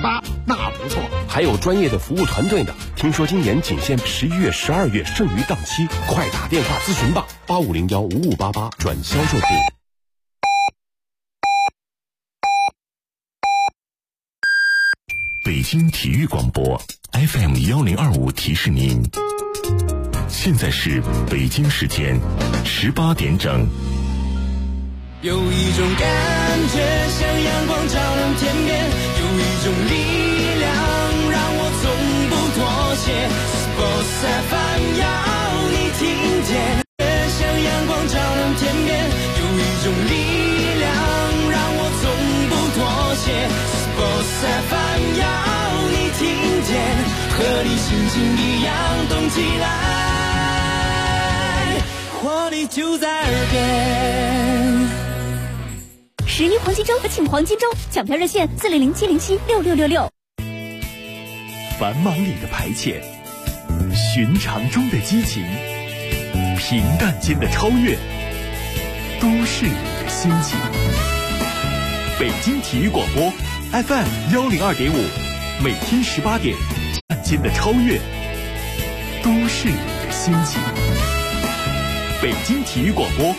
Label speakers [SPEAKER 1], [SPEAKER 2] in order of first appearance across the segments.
[SPEAKER 1] 888，那不错。
[SPEAKER 2] 还有专业的服务团队呢。听说今年仅限11月、12月剩余档期，快打电话咨询吧，85015588转销售部。
[SPEAKER 3] 北京体育广播 FM1025提示您，现在是北京时间18点整。
[SPEAKER 4] 有一种感觉像阳光照亮天边，有一种力量让我从不妥协。Sports FM 要你听见，像阳光照亮天边，有一种力量让我从不妥协。Sports FM 要你听见，和你心情一样动起来，活力就在耳边。
[SPEAKER 5] 11黄金周和庆黄金周抢票热线400-707-6666。
[SPEAKER 6] 繁忙里的排遣，寻常中的激情，平淡间的超越，都市里的心情。北京体育广播 FM102.5，每天18点，平淡间的超越，都市里的心情。北京体育广播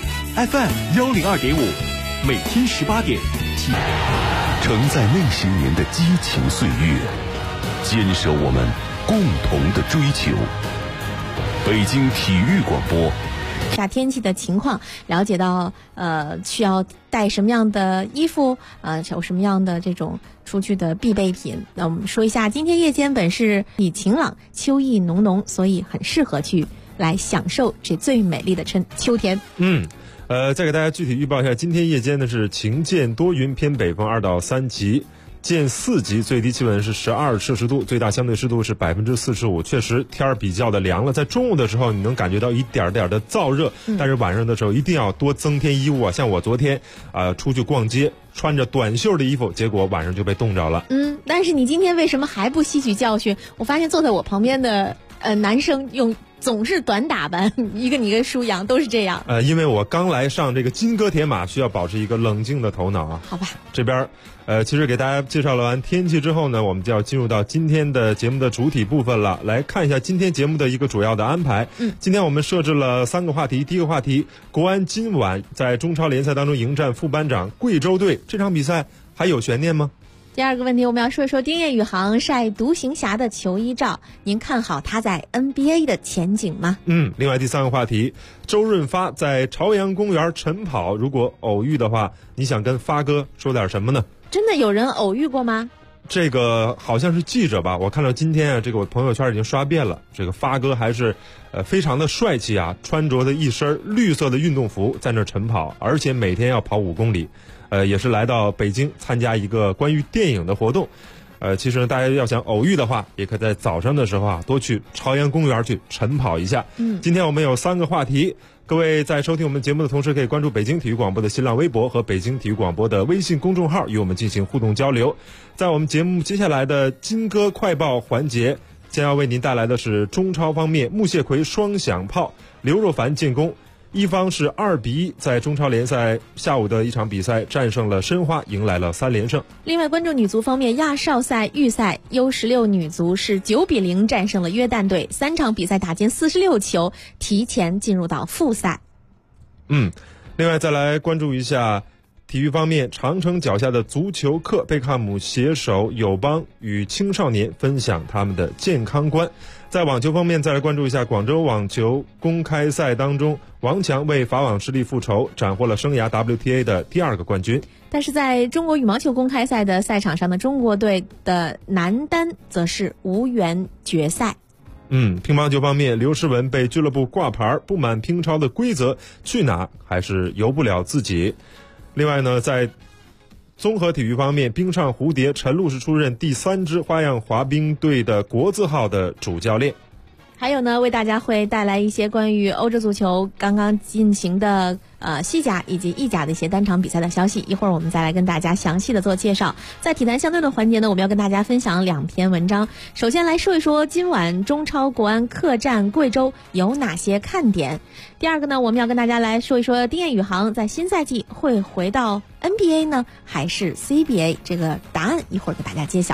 [SPEAKER 6] FM102.5。每天18点，
[SPEAKER 3] 承载那些年的激情岁月，坚守我们共同的追求。北京体育广播。
[SPEAKER 7] 天气的情况，了解到需要带什么样的衣服，有什么样的这种出去的必备品。那我们说一下，今天夜间本是以晴朗，秋意浓浓，所以很适合去来享受这最美丽的秋天。
[SPEAKER 8] 再给大家具体预报一下，今天夜间呢是晴间多云，偏北风2到3级，见4级，最低气温是12摄氏度，最大相对湿度是45%。确实天儿比较的凉了，在中午的时候你能感觉到一点点的燥热，但是晚上的时候一定要多增添衣物啊。像我昨天出去逛街，穿着短袖的衣服，结果晚上就被冻着了。
[SPEAKER 7] 但是你今天为什么还不吸取教训？我发现坐在我旁边的男生总是短打扮，一个你跟舒阳都是这样。
[SPEAKER 8] 因为我刚来上这个金戈铁马，需要保持一个冷静的头脑啊。
[SPEAKER 7] 好吧。
[SPEAKER 8] 这边其实给大家介绍了完天气之后呢，我们就要进入到今天的节目的主体部分了。来看一下今天节目的一个主要的安排。今天我们设置了3个话题。第一个话题，国安今晚在中超联赛当中迎战副班长贵州队，这场比赛还有悬念吗？
[SPEAKER 7] 第二个问题，我们要说一说丁彦雨航晒独行侠的球衣照，您看好他在 NBA 的前景吗？
[SPEAKER 8] 另外第3个话题，周润发在朝阳公园晨跑，如果偶遇的话，你想跟发哥说点什么呢？
[SPEAKER 7] 真的有人偶遇过吗？
[SPEAKER 8] 这个好像是记者吧，我看到今天这个我朋友圈已经刷遍了，这个发哥还是非常的帅气啊，穿着的一身绿色的运动服在那晨跑，而且每天要跑5公里。也是来到北京参加一个关于电影的活动。其实呢，大家要想偶遇的话，也可以在早上的时候多去朝阳公园去晨跑一下。今天我们有3个话题，各位在收听我们节目的同时，可以关注北京体育广播的新浪微博和北京体育广播的微信公众号，与我们进行互动交流。在我们节目接下来的金歌快报环节，将要为您带来的是中超方面，穆谢奎双响炮，刘若凡建功。一方是2-1，在中超联赛下午的一场比赛战胜了申花，迎来了3连胜。
[SPEAKER 7] 另外关注女足方面，亚少赛预赛 U16 女足是9-0战胜了约旦队，3场比赛打进46球，提前进入到复赛。
[SPEAKER 8] 另外再来关注一下体育方面，长城脚下的足球课，贝克汉姆携手友邦与青少年分享他们的健康观。在网球方面，再来关注一下广州网球公开赛当中，王强为法网失利复仇，斩获了生涯 WTA 的第2个冠军。
[SPEAKER 7] 但是在中国羽毛球公开赛的赛场上的中国队的男单则是无缘决赛。
[SPEAKER 8] 乒乓球方面，刘诗雯被俱乐部挂牌，不满乒超的规则，去哪还是由不了自己。另外呢，在综合体育方面，冰上蝴蝶陈露是出任第3支花样滑冰队的国字号的主教练。
[SPEAKER 7] 还有呢，为大家会带来一些关于欧洲足球刚刚进行的西甲以及意甲的一些单场比赛的消息，一会儿我们再来跟大家详细的做介绍。在体坛相对的环节呢，我们要跟大家分享2篇文章。首先来说一说今晚中超国安客战贵州有哪些看点。第二个呢，我们要跟大家来说一说丁彦雨航在新赛季会回到 NBA 呢还是 CBA， 这个答案一会儿给大家揭晓。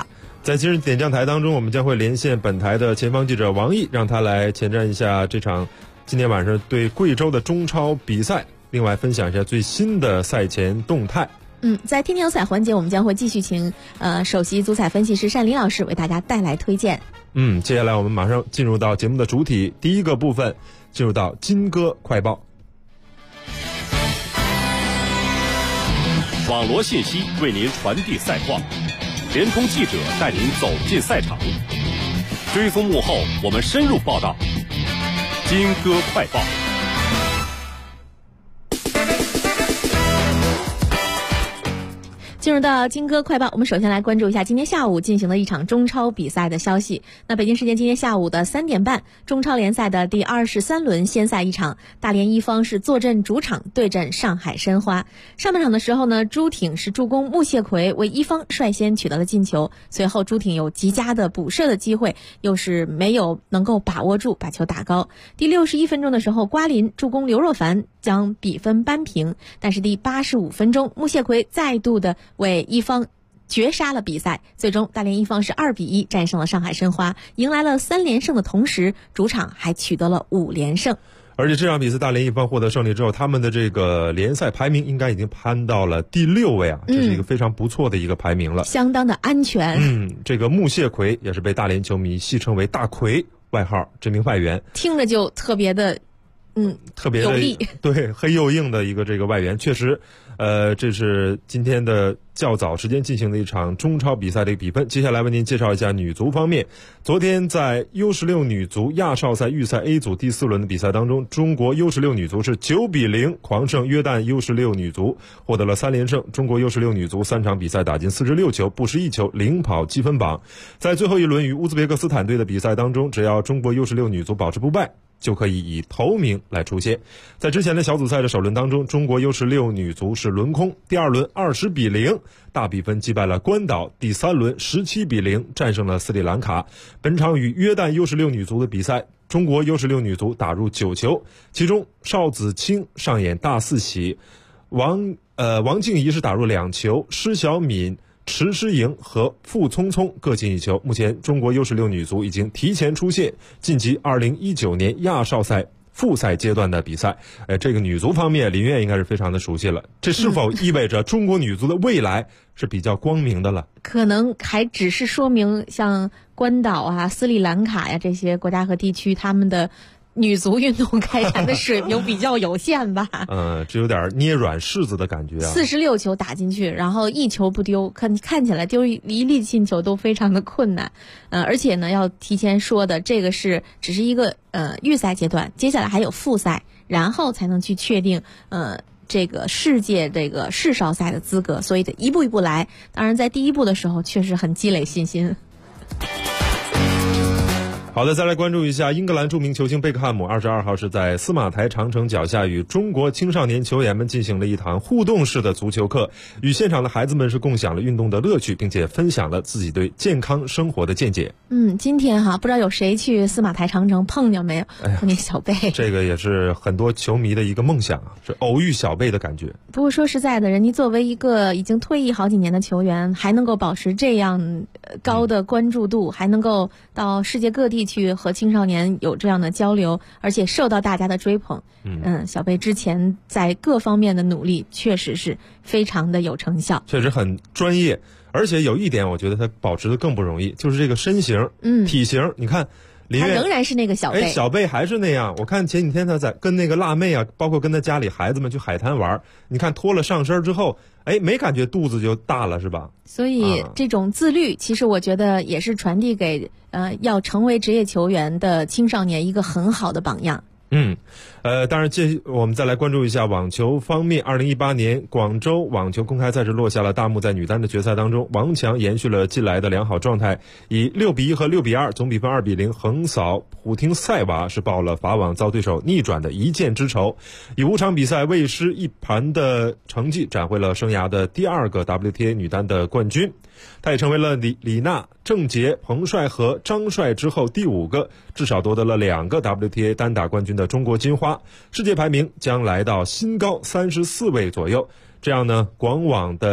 [SPEAKER 8] 在今日点将台当中，我们将会连线本台的前方记者王毅，让他来前瞻一下这场今天晚上对贵州的中超比赛，另外分享一下最新的赛前动态。
[SPEAKER 7] 在天天有彩环节，我们将会继续请首席足彩分析师单林老师为大家带来推荐。
[SPEAKER 8] 接下来我们马上进入到节目的主体，第一个部分进入到金歌快报。
[SPEAKER 2] 网罗信息为您传递赛况，联通记者带您走进赛场，追踪幕后我们深入报道。金歌快报。
[SPEAKER 7] 进入到金歌快报，我们首先来关注一下今天下午进行的一场中超比赛的消息。那北京时间今天下午的3点半，中超联赛的第23轮先赛一场，大连一方是坐镇主场对阵上海申花。上半场的时候呢，朱挺是助攻穆谢奎为一方率先取得了进球，随后朱挺有极佳的补射的机会，又是没有能够把握住把球打高。第61分钟的时候，瓜林助攻刘若凡将比分扳平，但是第85分钟，穆谢奎再度的为一方绝杀了比赛，最终大连一方是2-1战胜了上海申花，迎来了3连胜的同时，主场还取得了5连胜。
[SPEAKER 8] 而且这场比赛大连一方获得胜利之后，他们的这个联赛排名应该已经攀到了第6位啊，这是一个非常不错的一个排名了，
[SPEAKER 7] 相当的安全。
[SPEAKER 8] 这个穆谢奎也是被大连球迷戏称为大奎，外号这名外援
[SPEAKER 7] 听着就特别的
[SPEAKER 8] 特别的
[SPEAKER 7] 有力，
[SPEAKER 8] 对，黑又硬的一个这个外援，确实，这是今天的较早时间进行的一场中超比赛的一个比分。接下来为您介绍一下女足方面。昨天在 U16 女足亚少赛预赛 A 组第4轮的比赛当中，中国 U16 女足是9-0狂胜约旦 U16 女足，获得了3连胜。中国 U16 女足3场比赛打进46球，不失1球，领跑积分榜。在最后一轮与乌兹别克斯坦队的比赛当中，只要中国 U16 女足保持不败，就可以以头名来出现。在之前的小组赛的首轮当中，中国 U16 女足是轮空，第2轮20-0大比分击败了关岛，第3轮17-0战胜了斯里兰卡。本场与约旦 U16 女足的比赛，中国 U16 女足打入9球，其中邵子清上演大四喜，王静怡是打入2球，施小敏、池诗莹和傅聪聪各进1球。目前中国 U16 女足已经提前出线，晋级2019年亚少赛复赛阶段的比赛。这个女足方面，林月应该是非常的熟悉了。这是否意味着中国女足的未来是比较光明的了？
[SPEAKER 7] 可能还只是说明像关岛啊、斯里兰卡呀这些国家和地区，他们的女足运动开展的水平比较有限吧。
[SPEAKER 8] 这有点捏软柿子的感觉啊。
[SPEAKER 7] 46球打进去，然后1球不丢，看起来丢一粒进球都非常的困难。而且呢，要提前说的，这个只是一个预赛阶段，接下来还有复赛，然后才能去确定这个世界这个世少赛的资格，所以得一步一步来。当然，在第一步的时候，确实很积累信心。
[SPEAKER 8] 好的，再来关注一下英格兰著名球星贝克汉姆22号是在司马台长城脚下与中国青少年球员们进行了一堂互动式的足球课，与现场的孩子们是共享了运动的乐趣，并且分享了自己对健康生活的见解。
[SPEAKER 7] 今天不知道有谁去司马台长城碰见没有？碰见小贝，
[SPEAKER 8] 这个也是很多球迷的一个梦想啊，是偶遇小贝的感觉。
[SPEAKER 7] 不过说实在的，人家作为一个已经退役好几年的球员，还能够保持这样高的关注度，还能够到世界各地去和青少年有这样的交流，而且受到大家的追捧。小贝之前在各方面的努力确实是非常的有成效，
[SPEAKER 8] 确实很专业。而且有一点我觉得他保持的更不容易，就是这个身形、体型。你看林月
[SPEAKER 7] 他仍然是那个小贝，
[SPEAKER 8] 小贝还是那样。我看前几天他在跟那个辣妹啊，包括跟他家里孩子们去海滩玩，你看脱了上身之后，没感觉肚子就大了，是吧？
[SPEAKER 7] 所以这种自律，其实我觉得也是传递给要成为职业球员的青少年一个很好的榜样。
[SPEAKER 8] 当然我们再来关注一下网球方面。2018年广州网球公开赛是落下了大幕，在女单的决赛当中，王强延续了近来的良好状态，以6-1和6-2总比分2-0横扫普汀塞娃，是报了法网遭对手逆转的一箭之仇，以5场比赛未失一盘的成绩斩回了生涯的第2个 WTA 女单的冠军。他也成为了李娜、郑洁、彭帅和张帅之后第5个至少夺得了2个 WTA 单打冠军的中国金花，世界排名将来到新高34位左右。这样呢，广网的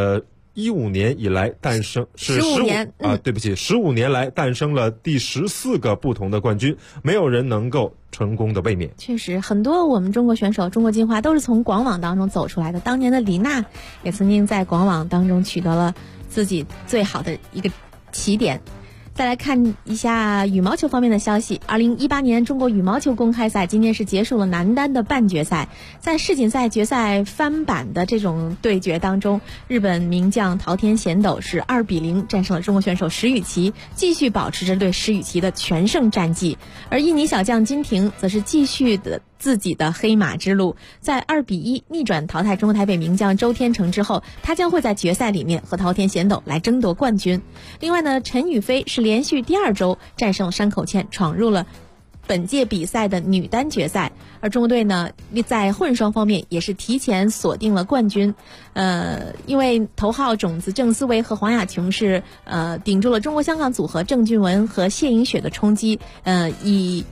[SPEAKER 8] 2015年以来诞生是
[SPEAKER 7] 15年
[SPEAKER 8] 对不起，15年来诞生了第14个不同的冠军，没有人能够成功的卫冕。
[SPEAKER 7] 确实，很多我们中国选手、中国金花都是从广网当中走出来的。当年的李娜也曾经在广网当中取得了自己最好的一个起点。再来看一下羽毛球方面的消息。2018年中国羽毛球公开赛今天是结束了男单的半决赛，在世锦赛决赛翻版的这种对决当中，日本名将桃田贤斗是2-0战胜了中国选手石宇奇，继续保持着对石宇奇的全胜战绩。而印尼小将金廷则是继续的自己的黑马之路，在2-1逆转淘汰中国台北名将周天成之后，他将会在决赛里面和桃田贤斗来争夺冠军。另外呢，陈雨菲是连续第2周战胜山口茜，闯入了本届比赛的女单决赛。而中国队呢，在混双方面也是提前锁定了冠军。因为头号种子郑思维和黄雅琼是顶住了中国香港组合郑俊文和谢颖雪的冲击，以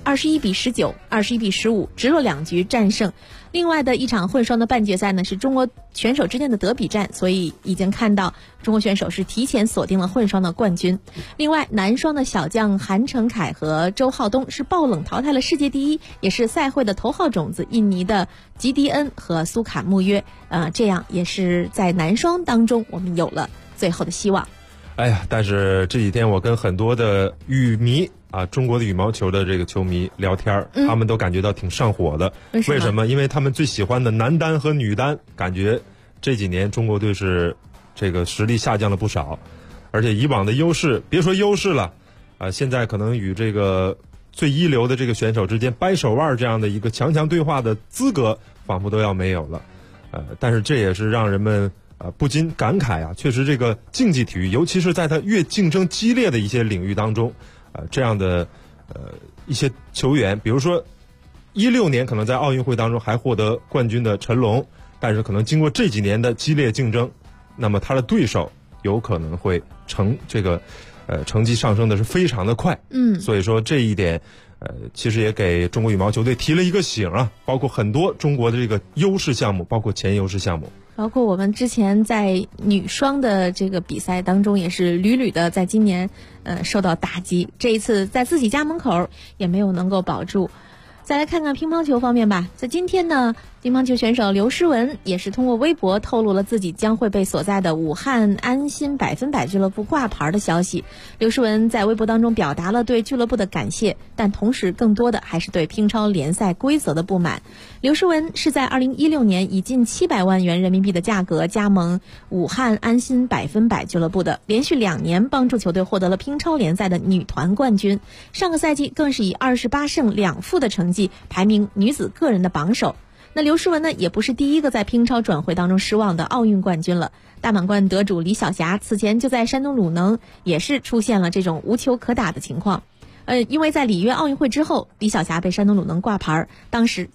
[SPEAKER 7] 21-19、21-15直落2局战胜。另外的一场混双的半决赛呢，是中国选手之间的德比战，所以已经看到中国选手是提前锁定了混双的冠军。另外男双的小将韩成凯和周浩东是爆冷淘汰了世界第一，也是赛会的头号种子印尼的吉迪恩和苏卡穆约，这样也是在男双当中我们有了最后的希望。
[SPEAKER 8] 哎呀，但是这几天我跟很多的羽迷中国的羽毛球的这个球迷聊天，他们都感觉到挺上火的。为什么？因为他们最喜欢的男单和女单，感觉这几年中国队是这个实力下降了不少，而且以往的优势，别说优势了，现在可能与这个最一流的这个选手之间掰手腕这样的一个强强对话的资格，仿佛都要没有了。但是这也是让人们不禁感慨啊，确实这个竞技体育，尤其是在它越竞争激烈的一些领域当中，这样的一些球员，比如说16年可能在奥运会当中还获得冠军的陈龙，但是可能经过这几年的激烈竞争，那么他的对手有可能会成绩上升的是非常的快。所以说这一点其实也给中国羽毛球队提了一个醒啊，包括很多中国的这个优势项目，包括前优势项目，
[SPEAKER 7] 包括我们之前在女双的这个比赛当中也是屡屡的在今年受到打击，这一次在自己家门口也没有能够保住。再来看看乒乓球方面吧，在今天呢，乒乓球选手刘诗雯也是通过微博透露了自己将会被所在的武汉安心100%俱乐部挂牌的消息。刘诗雯在微博当中表达了对俱乐部的感谢，但同时更多的还是对乒超联赛规则的不满。刘诗雯是在2016年以近700万元人民币的价格加盟武汉安心100%俱乐部的，连续2年帮助球队获得了乒超联赛的女团冠军。上个赛季更是以28胜2负的成绩排名女子个人的榜首。那刘诗雯呢，也不是第一个在乒超转会当中失望的奥运冠军了。大满贯得主李晓霞此前就在山东鲁能也是出现了这种无球可打的情况。因为在里约奥运会之后，李晓霞被山东鲁能挂牌，当时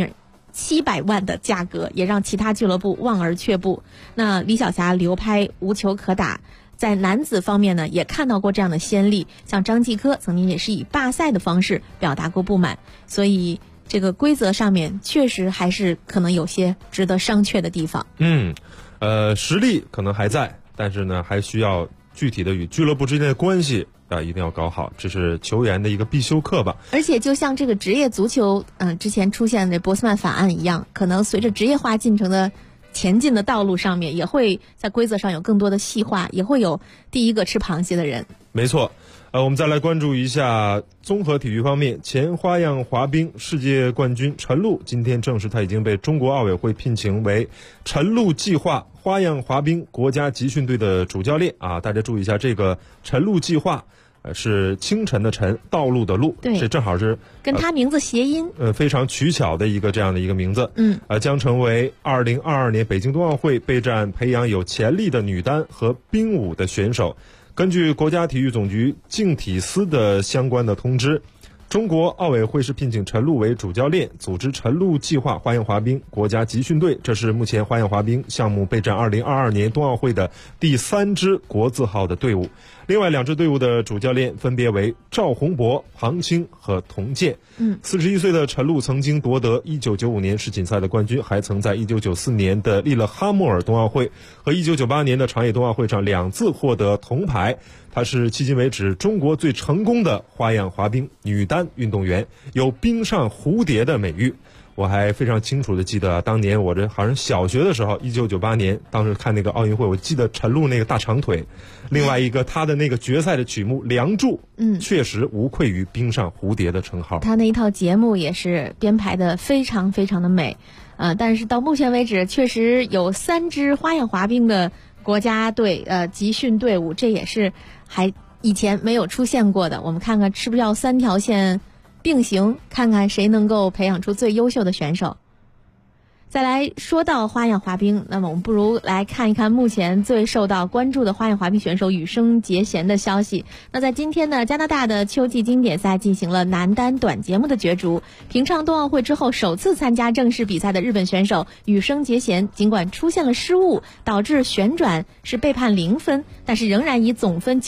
[SPEAKER 7] 700万的价格也让其他俱乐部望而却步。那李晓霞流拍无球可打，在男子方面呢，也看到过这样的先例，像张继科曾经也是以罢赛的方式表达过不满，所以这个规则上面确实还是可能有些值得商榷的地方。
[SPEAKER 8] 实力可能还在，但是呢，还需要具体的与俱乐部之间的关系一定要搞好，这是球员的一个必修课吧。
[SPEAKER 7] 而且就像这个职业足球之前出现的波斯曼法案一样，可能随着职业化进程的前进的道路上面，也会在规则上有更多的细化，也会有第一个吃螃蟹的人。
[SPEAKER 8] 没错。我们再来关注一下综合体育方面，前花样滑冰世界冠军陈露今天证实他已经被中国奥委会聘请为陈露计划花样滑冰国家集训队的主教练啊！大家注意一下，这个陈露计划是清晨的晨，道路的路，
[SPEAKER 7] 对，
[SPEAKER 8] 这正好是
[SPEAKER 7] 跟他名字谐音，
[SPEAKER 8] 非常取巧的一个这样的一个名字。将成为2022年北京冬奥会备战培养有潜力的女单和冰舞的选手。根据国家体育总局竞体司的相关的通知， 中国奥委会是聘请陈露为主教练，组织陈露计划花样滑冰国家集训队，这是目前花样滑冰项目备战2022年冬奥会的第3支国字号的队伍。另外2支队伍的主教练分别为赵宏博、庞清和童健。41岁的陈露曾经夺得1995年世锦赛的冠军，还曾在1994年的利勒哈默尔冬奥会和1998年的长野冬奥会上2次获得铜牌。她是迄今为止中国最成功的花样滑冰女单运动员，有冰上蝴蝶的美誉。我还非常清楚的记得当年我这好像小学的时候，1998年当时看那个奥运会，我记得陈露那个大长腿，另外一个她的那个决赛的曲目《梁祝》，确实无愧于冰上蝴蝶的称号。
[SPEAKER 7] 她那一套节目也是编排的非常非常的美，但是到目前为止确实有3支花样滑冰的国家队集训队伍，这也是还以前没有出现过的。我们看看是不是要3条线并行，看看谁能够培养出最优秀的选手。再来说到花样滑冰，那么我们不如来看一看目前最受到关注的花样滑冰选手羽生结弦的消息。那在今天呢，加拿大的秋季经典赛进行了男单短节目的角逐，平昌冬奥会之后首次参加正式比赛的日本选手羽生结弦，尽管出现了失误，导致旋转是被判0分，但是仍然以总分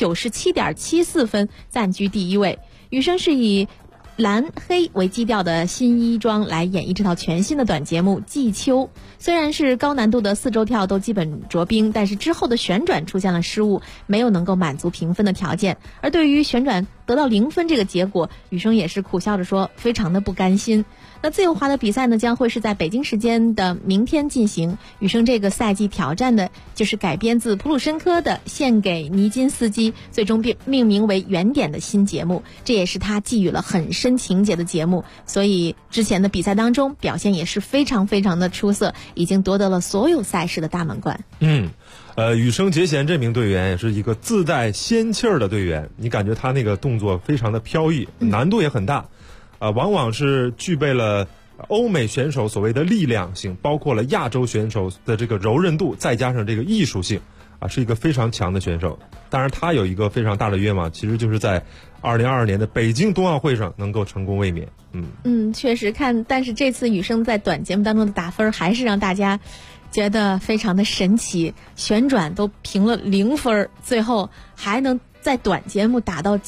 [SPEAKER 7] 97.74 分暂居第1位。羽生是以蓝黑为基调的新衣装来演绎这套全新的短节目《季秋》。虽然是高难度的4周跳都基本着冰，但是之后的旋转出现了失误，没有能够满足评分的条件。而对于旋转得到0分这个结果，羽生也是苦笑着说非常的不甘心。那自由滑的比赛呢，将会是在北京时间的明天进行。羽生这个赛季挑战的就是改编自普鲁申科的《献给尼金斯基》，最终命名为原点的新节目，这也是他寄予了很深情节的节目。所以之前的比赛当中表现也是非常非常的出色，已经夺得了所有赛事的大满贯。
[SPEAKER 8] 羽生结弦这名队员也是一个自带仙气儿的队员，你感觉他那个动作非常的飘逸，难度也很大，往往是具备了欧美选手所谓的力量性，包括了亚洲选手的这个柔韧度，再加上这个艺术性，是一个非常强的选手。当然他有一个非常大的愿望，其实就是在2022年的北京冬奥会上能够成功卫冕。
[SPEAKER 7] 确实看，但是这次羽生在短节目当中的打分还是让大家觉得非常的神奇，旋转都评了0分，最后还能在短节目打到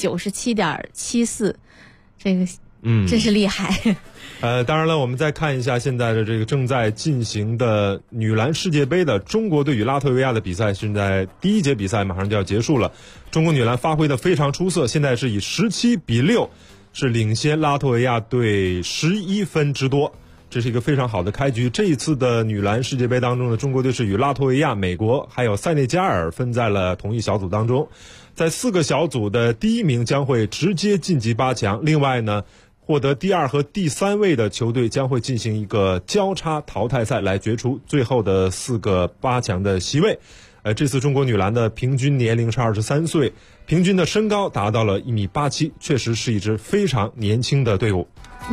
[SPEAKER 7] 97.74， 这个真是厉害。
[SPEAKER 8] 当然了，我们再看一下现在的这个正在进行的女篮世界杯的中国队与拉脱维亚的比赛，现在第1节比赛马上就要结束了。中国女篮发挥的非常出色，现在是以17-6是领先拉脱维亚队11分之多，这是一个非常好的开局。这一次的女篮世界杯当中呢，中国队是与拉脱维亚、美国还有塞内加尔分在了同一小组当中，在4个小组的第1名将会直接晋级8强，另外呢获得第2和第3位的球队将会进行一个交叉淘汰赛来决出最后的4个8强的席位。这次中国女篮的平均年龄是23岁，平均的身高达到了1.87米，确实是一支非常年轻的队伍。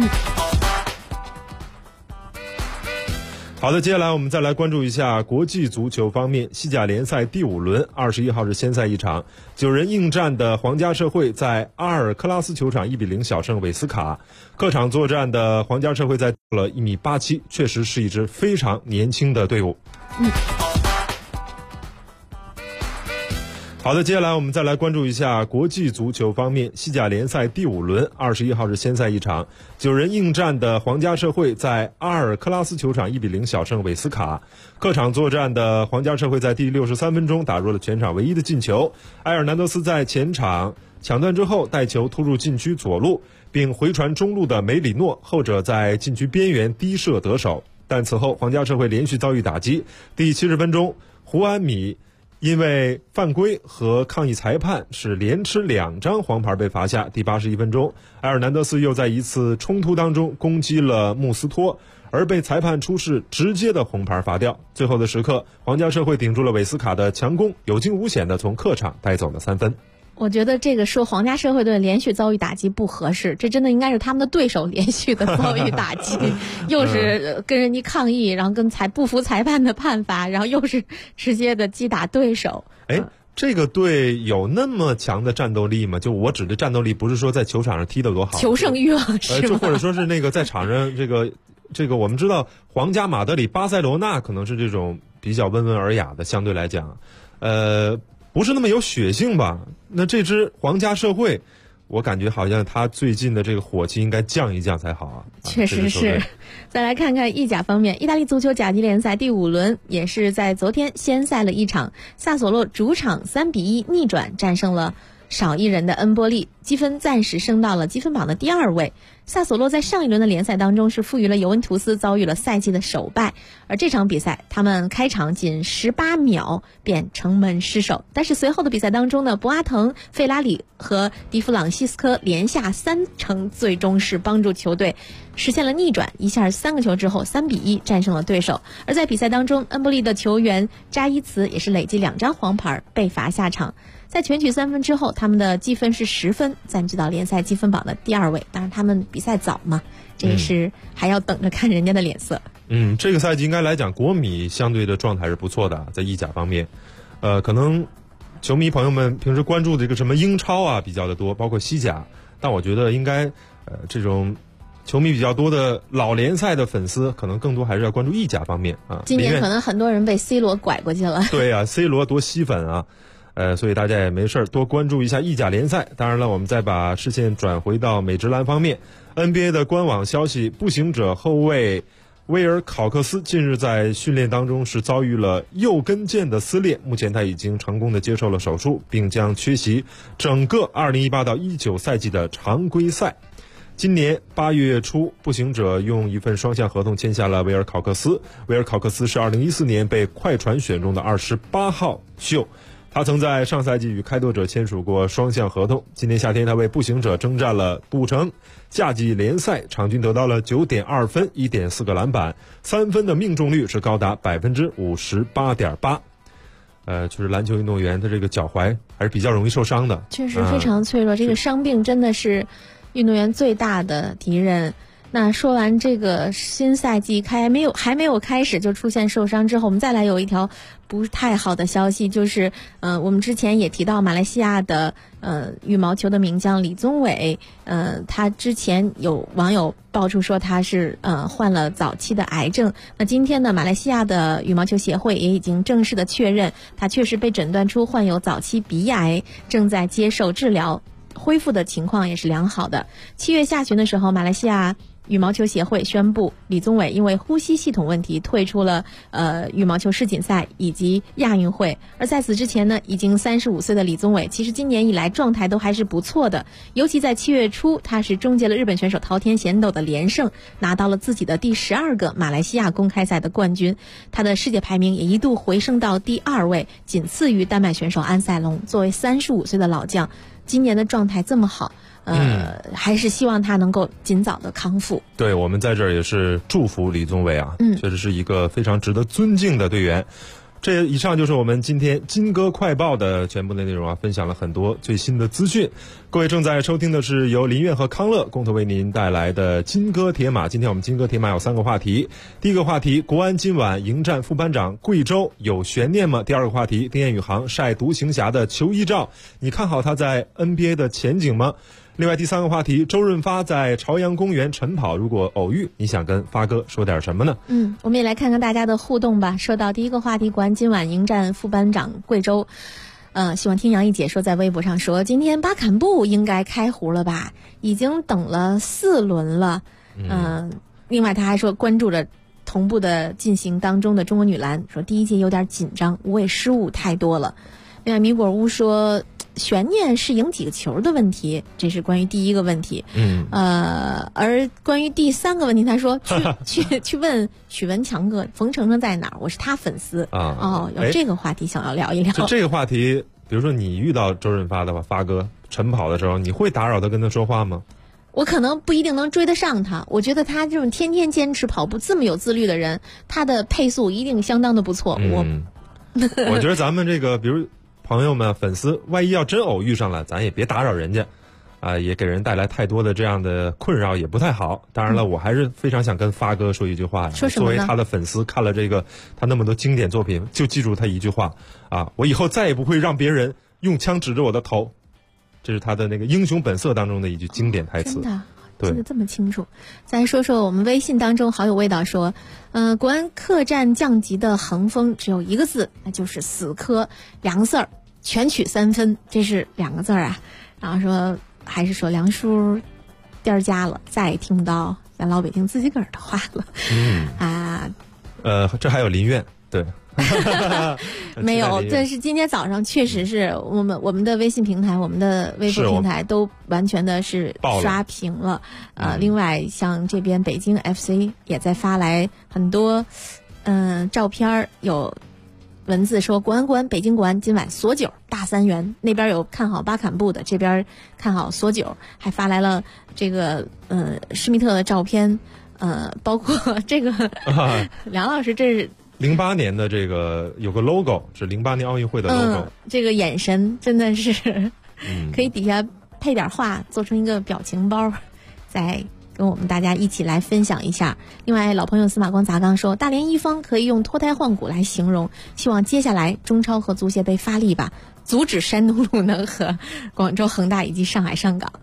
[SPEAKER 8] 好的，接下来我们再来关注一下国际足球方面。西甲联赛第5轮21号是先赛一场，9人应战的皇家社会在阿尔克拉斯球场1-0小胜韦斯卡。客场作战的皇家社会在了1.87米，确实是一支非常年轻的队伍。好的，接下来我们再来关注一下国际足球方面。西甲联赛第5轮21号是先赛一场，9人应战的皇家社会在阿尔克拉斯球场1-0小胜韦斯卡。客场作战的皇家社会在第63分钟打入了全场唯一的进球，埃尔南德斯在前场抢断之后带球突入禁区左路，并回传中路的梅里诺，后者在禁区边缘低射得手。但此后皇家社会连续遭遇打击，第70分钟胡安米因为犯规和抗议裁判是连吃2张黄牌被罚下。第81分钟埃尔南德斯又在一次冲突当中攻击了穆斯托，而被裁判出示直接的红牌罚掉。最后的时刻，皇家社会顶住了韦斯卡的强攻，有惊无险的从客场带走了3分。
[SPEAKER 7] 我觉得这个说皇家社会队连续遭遇打击不合适，这真的应该是他们的对手连续的遭遇打击，又是跟人家抗议，然后不服裁判的判罚，然后又是直接的击打对手。
[SPEAKER 8] 这个队有那么强的战斗力吗？就我指的战斗力，不是说在球场上踢得多好，
[SPEAKER 7] 求胜欲望是吗？
[SPEAKER 8] 就或者说是那个在场上这个我们知道皇家马德里、巴塞罗那可能是这种比较温文尔雅的，相对来讲，不是那么有血性吧？那这支皇家社会，我感觉好像他最近的这个火气应该降一降才好啊。
[SPEAKER 7] 确实是。再来看看意甲方面，意大利足球甲级联赛第5轮也是在昨天先赛了一场，萨索洛主场3-1逆转战胜了少一人的恩波利，积分暂时升到了积分榜的第2位。萨索洛在上一轮的联赛当中是负于了尤文图斯，遭遇了赛季的首败，而这场比赛他们开场仅18秒便城门失守，但是随后的比赛当中呢，博阿滕、费拉里和迪弗朗西斯科连下3城，最终是帮助球队实现了逆转，一下3个球之后3-1战胜了对手。而在比赛当中，恩波利的球员扎伊茨也是累计2张黄牌被罚下场。在全取3分之后，他们的积分是10分，暂居到联赛积分榜的第2位。当然他们比赛早嘛，这也是还要等着看人家的脸色。
[SPEAKER 8] 这个赛季应该来讲，国米相对的状态是不错的，在意甲方面，可能球迷朋友们平时关注这个什么英超啊比较的多，包括西甲，但我觉得应该这种球迷比较多的老联赛的粉丝，可能更多还是要关注意甲方面啊。
[SPEAKER 7] 今年可能很多人被 C 罗拐过去了。
[SPEAKER 8] 对啊 ，C 罗多吸粉啊！所以大家也没事多关注一下意甲联赛。当然了，我们再把视线转回到美职篮方面 ，NBA 的官网消息，步行者后卫威尔考克斯近日在训练当中是遭遇了右跟腱的撕裂，目前他已经成功的接受了手术，并将缺席整个2018到19赛季的常规赛。今年8月初，步行者用一份双向合同签下了威尔考克斯。威尔考克斯是2014年被快船选中的28号秀。他曾在上赛季与开拓者签署过双向合同。今年夏天，他为步行者征战了赌城夏季联赛，场均得到了 9.2 分、1.4 个篮板，3分的命中率是高达 58.8%。就是篮球运动员他这个脚踝还是比较容易受伤的，
[SPEAKER 7] 确实非常脆弱。这个伤病真的是运动员最大的敌人。那说完这个新赛季还没有开始就出现受伤之后，我们再来有一条不太好的消息，就是我们之前也提到马来西亚的羽毛球的名将李宗伟，他之前有网友爆出说他是患了早期的癌症。那今天呢，马来西亚的羽毛球协会也已经正式的确认，他确实被诊断出患有早期鼻癌，正在接受治疗，恢复的情况也是良好的。7月下旬的时候，马来西亚羽毛球协会宣布，李宗伟因为呼吸系统问题退出了羽毛球世锦赛以及亚运会。而在此之前呢，已经35岁的李宗伟其实今年以来状态都还是不错的，尤其在7月初，他是终结了日本选手桃田贤斗的连胜，拿到了自己的第12个马来西亚公开赛的冠军。他的世界排名也一度回升到第2位，仅次于丹麦选手安塞龙。作为35岁的老将，今年的状态这么好，还是希望他能够尽早的康复。
[SPEAKER 8] 对，我们在这儿也是祝福李宗伟啊，确实是一个非常值得尊敬的队员。这以上就是我们今天金歌快报的全部的内容啊，分享了很多最新的资讯。各位正在收听的是由林苑和康乐共同为您带来的金歌铁马。今天我们金歌铁马有3个话题。第一个话题，国安今晚迎战副班长贵州，有悬念吗？第二个话题，丁彦雨航晒独行侠的球衣照，你看好他在 NBA 的前景吗？另外第3个话题，周润发在朝阳公园晨跑，如果偶遇，你想跟发哥说点什么呢？
[SPEAKER 7] 我们也来看看大家的互动吧。说到第一个话题，国安今晚迎战副班长贵州，希望听杨毅姐说在微博上说，今天巴坎布应该开胡了吧，已经等了4轮了。另外他还说关注着同步的进行当中的中国女篮，说第一节有点紧张，无谓失误太多了。另外米果屋说悬念是赢几个球的问题，这是关于第一个问题。而关于第3个问题，他说去问许文强哥冯程程在哪儿，我是他粉丝啊。有这个话题想要聊一聊。
[SPEAKER 8] 就这个话题，比如说你遇到周润发的话，发哥晨跑的时候，你会打扰他跟他说话吗？
[SPEAKER 7] 我可能不一定能追得上他，我觉得他这种天天坚持跑步这么有自律的人，他的配速一定相当的不错。
[SPEAKER 8] 我觉得咱们这个比如朋友们粉丝，万一要真偶遇上了，咱也别打扰人家也给人带来太多的这样的困扰，也不太好。当然了，我还是非常想跟发哥说一句话，
[SPEAKER 7] 说什么呢？
[SPEAKER 8] 作为他的粉丝，看了这个他那么多经典作品，就记住他一句话啊，我以后再也不会让别人用枪指着我的头。这是他的那个《英雄本色》当中的一句经典台词。
[SPEAKER 7] 真的记得这么清楚。再说说我们微信当中好友味道说，国安客战降级的横风只有一个字，那就是死磕2个字儿，全取3分，这是2个字啊。然后说还是说梁叔颠儿家了，再也听不到咱老北京自己个儿的话了。
[SPEAKER 8] 这还有林苑，对。
[SPEAKER 7] 没有，但是今天早上确实是我们的微信平台、我们的微博平台都完全的是刷屏了。另外像这边北京 FC 也在发来很多照片，有文字说国安北京国安今晚锁9大3元，那边有看好巴坎布的，这边看好锁9，还发来了这个施密特的照片，包括这个梁老师这是。
[SPEAKER 8] 08年的这个有个 logo， 是08年奥运会的 logo。
[SPEAKER 7] 这个眼神真的是，可以底下配点话，做成一个表情包，再跟我们大家一起来分享一下。另外，老朋友司马光砸缸说，大连一方可以用脱胎换骨来形容，希望接下来中超和足协杯发力吧，阻止山东鲁能和广州恒大以及上海上港。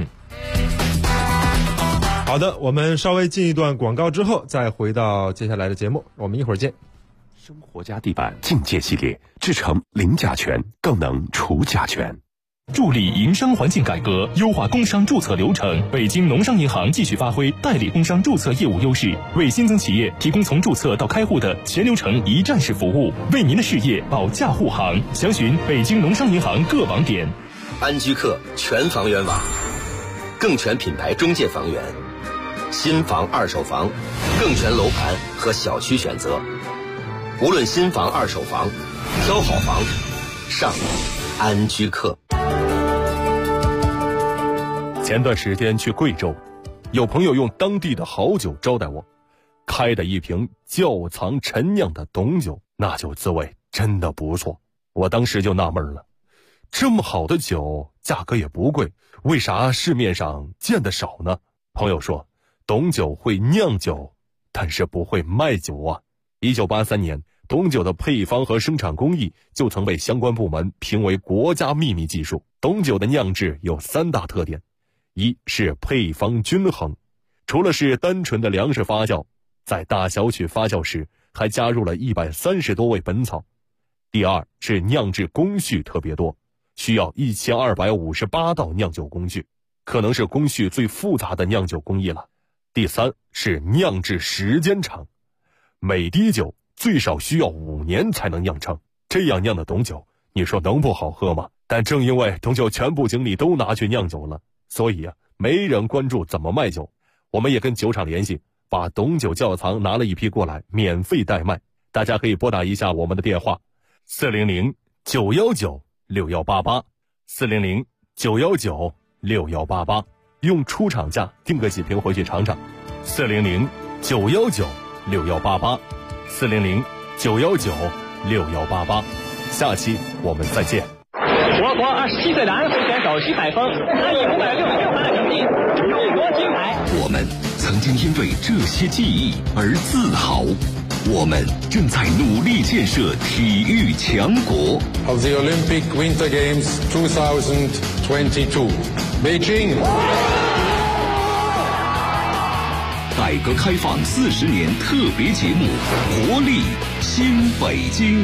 [SPEAKER 8] 好的，我们稍微进一段广告之后，再回到接下来的节目，我们一会儿见。
[SPEAKER 3] 生活家地板境界系列，制成零甲醛，更能除甲醛。
[SPEAKER 6] 助力营商环境改革，优化工商注册流程。北京农商银行继续发挥代理工商注册业务优势，为新增企业提供从注册到开户的全流程一站式服务，为您的事业保驾护航。详询北京农商银行各网点。
[SPEAKER 1] 安居客全房源网，更全品牌中介房源，新房、二手房，更全楼盘和小区选择。无论新房、二手房，挑好房，上安居客。
[SPEAKER 3] 前段时间去贵州，有朋友用当地的好酒招待我，开的一瓶窖藏陈酿的董酒，那酒滋味真的不错。我当时就纳闷了，这么好的酒，价格也不贵，为啥市面上见得少呢？朋友说，董酒会酿酒，但是不会卖酒啊。1983年，董酒的配方和生产工艺就曾被相关部门评为国家秘密技术。董酒的酿制有3大特点，一是配方均衡，除了是单纯的粮食发酵，在大小曲发酵时还加入了130多味本草。第二是酿制工序特别多，需要1258道酿酒工序，可能是工序最复杂的酿酒工艺了。第三是酿制时间长，每滴酒最少需要5年才能酿成，这样酿的董酒，你说能不好喝吗？但正因为董酒全部精力都拿去酿酒了，所以没人关注怎么卖酒。我们也跟酒厂联系，把董酒窖藏拿了一批过来，免费代卖。大家可以拨打一下我们的电话，400-919-6188 400-919-6188，用出厂价订个几瓶回去尝尝。400-919-6188 400-919-6188。下期我们再见。
[SPEAKER 9] 我国27岁的安徽选手徐海峰拿以566分的成绩荣夺金牌。
[SPEAKER 3] 我们曾经因为这些记忆而自豪，我们正在努力建设体育强国。
[SPEAKER 10] Of the Olympic Winter Games 2022, Beijing。
[SPEAKER 3] 改革开放40年特别节目，活力新北京。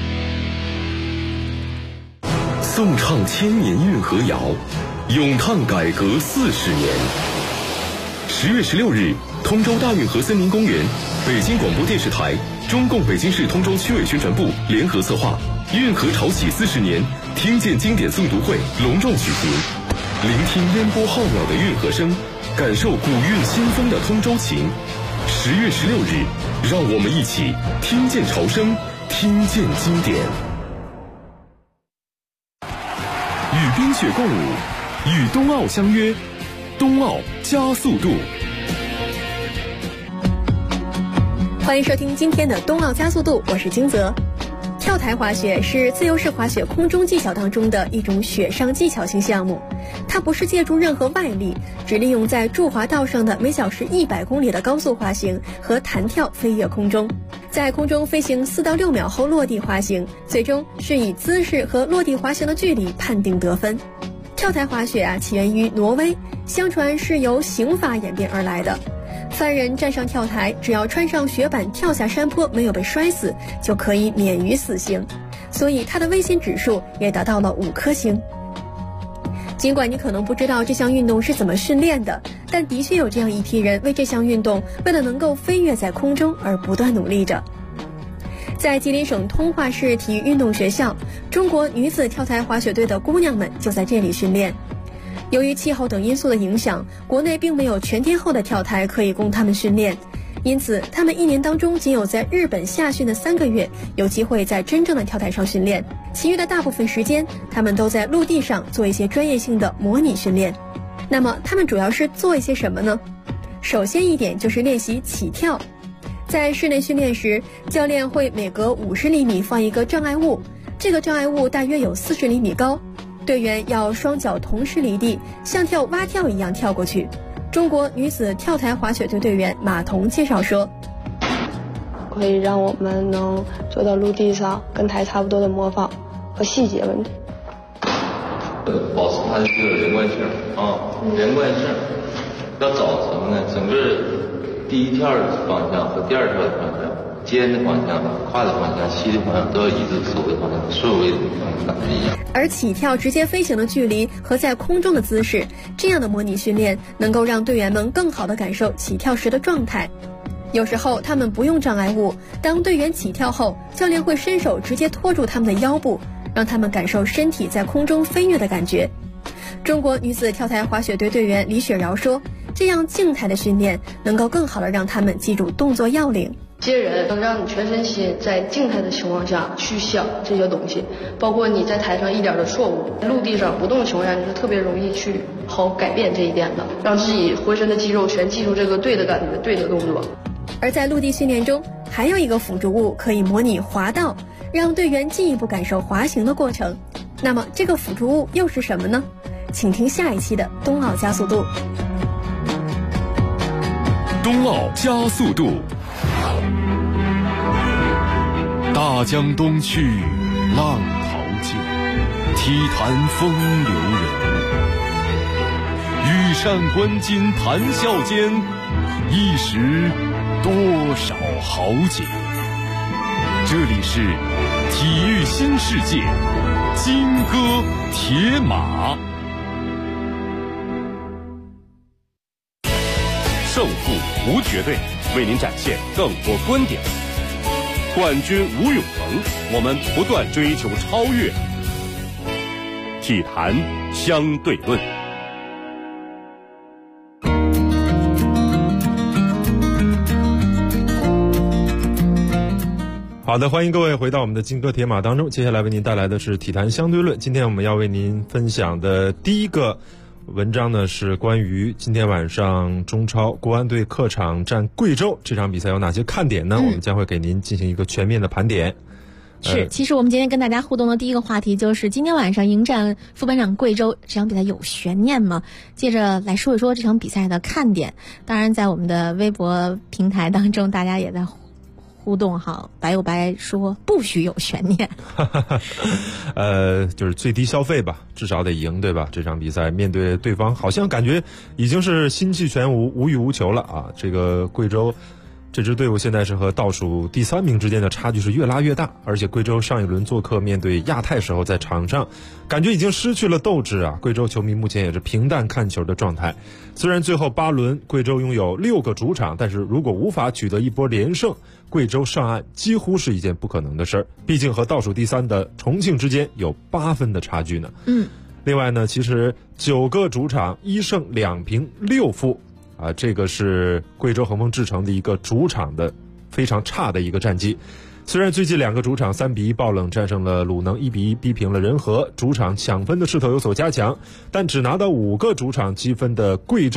[SPEAKER 3] 颂唱千年运河谣，咏叹改革40年。10月16日，通州大运河森林公园，北京广播电视台、中共北京市通州区委宣传部联合策划运河潮起40年听见经典诵读会隆重举行，聆听烟波浩渺的运河声，感受古韵新风的通州情。10月16日，让我们一起听见潮声，听见经典。与冰雪共舞，与冬奥相约，冬奥加速度。
[SPEAKER 7] 欢迎收听今天的冬奥加速度，我是金泽。
[SPEAKER 11] 跳台滑雪是自由式滑雪空中技巧当中的一种雪上技巧性项目，它不是借助任何外力，只利用在驻滑道上的每小时100公里的高速滑行和弹跳飞跃空中，在空中飞行4到6秒后落地滑行，最终是以姿势和落地滑行的距离判定得分。跳台滑雪起源于挪威，相传是由刑法演变而来的。犯人站上跳台，只要穿上雪板跳下山坡没有被摔死，就可以免于死刑，所以它的危险指数也达到了5颗星。尽管你可能不知道这项运动是怎么训练的，但的确有这样一批人为这项运动为了能够飞跃在空中而不断努力着。在吉林省通化市体育运动学校，中国女子跳台滑雪队的姑娘们就在这里训练。由于气候等因素的影响，国内并没有全天候的跳台可以供他们训练，因此他们1年当中仅有在日本夏训的3个月有机会在真正的跳台上训练，其余的大部分时间他们都在陆地上做一些专业性的模拟训练。那么他们主要是做一些什么呢？首先一点就是练习起跳。在室内训练时，教练会每隔50厘米放一个障碍物，这个障碍物大约有40厘米高，队员要双脚同时离地，像跳蛙跳一样跳过去。中国女子跳台滑雪队队员马彤介绍说，
[SPEAKER 12] 可以让我们能做到陆地上跟台差不多的模仿和细节问题。
[SPEAKER 13] 保持它的这个连贯性连贯性要找什么呢？整个第一跳的方向和第二跳的方向，肩的方向、胯的方向、膝的方向都要一致，手的方向所有位置方向一样。
[SPEAKER 11] 而起跳直接飞行的距离和在空中的姿势，这样的模拟训练能够让队员们更好地感受起跳时的状态。有时候他们不用障碍物，当队员起跳后，教练会伸手直接托住他们的腰部，让他们感受身体在空中飞跃的感觉。中国女子跳台滑雪队队员李雪饶说，这样静态的训练能够更好地让他们记住动作要领。
[SPEAKER 12] 接人能让你全身心在静态的情况下去想这些东西，包括你在台上一点的错误，陆地上不动的情况下，你是特别容易去好改变这一点的，让自己浑身的肌肉全记住这个对的感觉、对的动作。
[SPEAKER 11] 而在陆地训练中，还有一个辅助物可以模拟滑道，让队员进一步感受滑行的过程。那么这个辅助物又是什么呢？请听下一期的冬奥加速度。
[SPEAKER 6] 冬奥加速度。大江东去，浪淘尽，体坛风流人物。羽扇纶巾谈笑间，一时多少豪杰。这里是体育新世界，金戈铁马。
[SPEAKER 2] 胜负无绝对，为您展现更多观点。冠军吴永恒，我们不断追求超越。体坛相对论。
[SPEAKER 8] 好的，欢迎各位回到我们的金戈铁马当中。接下来为您带来的是体坛相对论。今天我们要为您分享的第一个文章呢，是关于今天晚上中超国安队客场战贵州这场比赛有哪些看点呢？我们将会给您进行一个全面的盘点。
[SPEAKER 7] 是，其实我们今天跟大家互动的第一个话题就是今天晚上迎战副班长贵州这场比赛有悬念吗？接着来说一说这场比赛的看点。当然在我们的微博平台当中，大家也在互动哈，白有白说不许有悬念。
[SPEAKER 8] 就是最低消费吧，至少得赢，对吧？这场比赛面对对方，好像感觉已经是心气全无，无欲无求了啊！这个贵州这支队伍现在是和倒数第3名之间的差距是越拉越大，而且贵州上一轮做客面对亚太时候，在场上感觉已经失去了斗志啊！贵州球迷目前也是平淡看球的状态。虽然最后8轮贵州拥有6个主场，但是如果无法取得一波连胜，贵州上岸几乎是一件不可能的事儿。毕竟和倒数第3的重庆之间有8分的差距呢。另外呢，其实9个主场1胜2平6负。这个是贵州恒丰智诚的一个主场的非常差的一个战绩。虽然最近2个主场3比1爆冷战胜了鲁能，1比1逼平了仁和，主场抢分的势头有所加强，但只拿到5个主场积分的贵州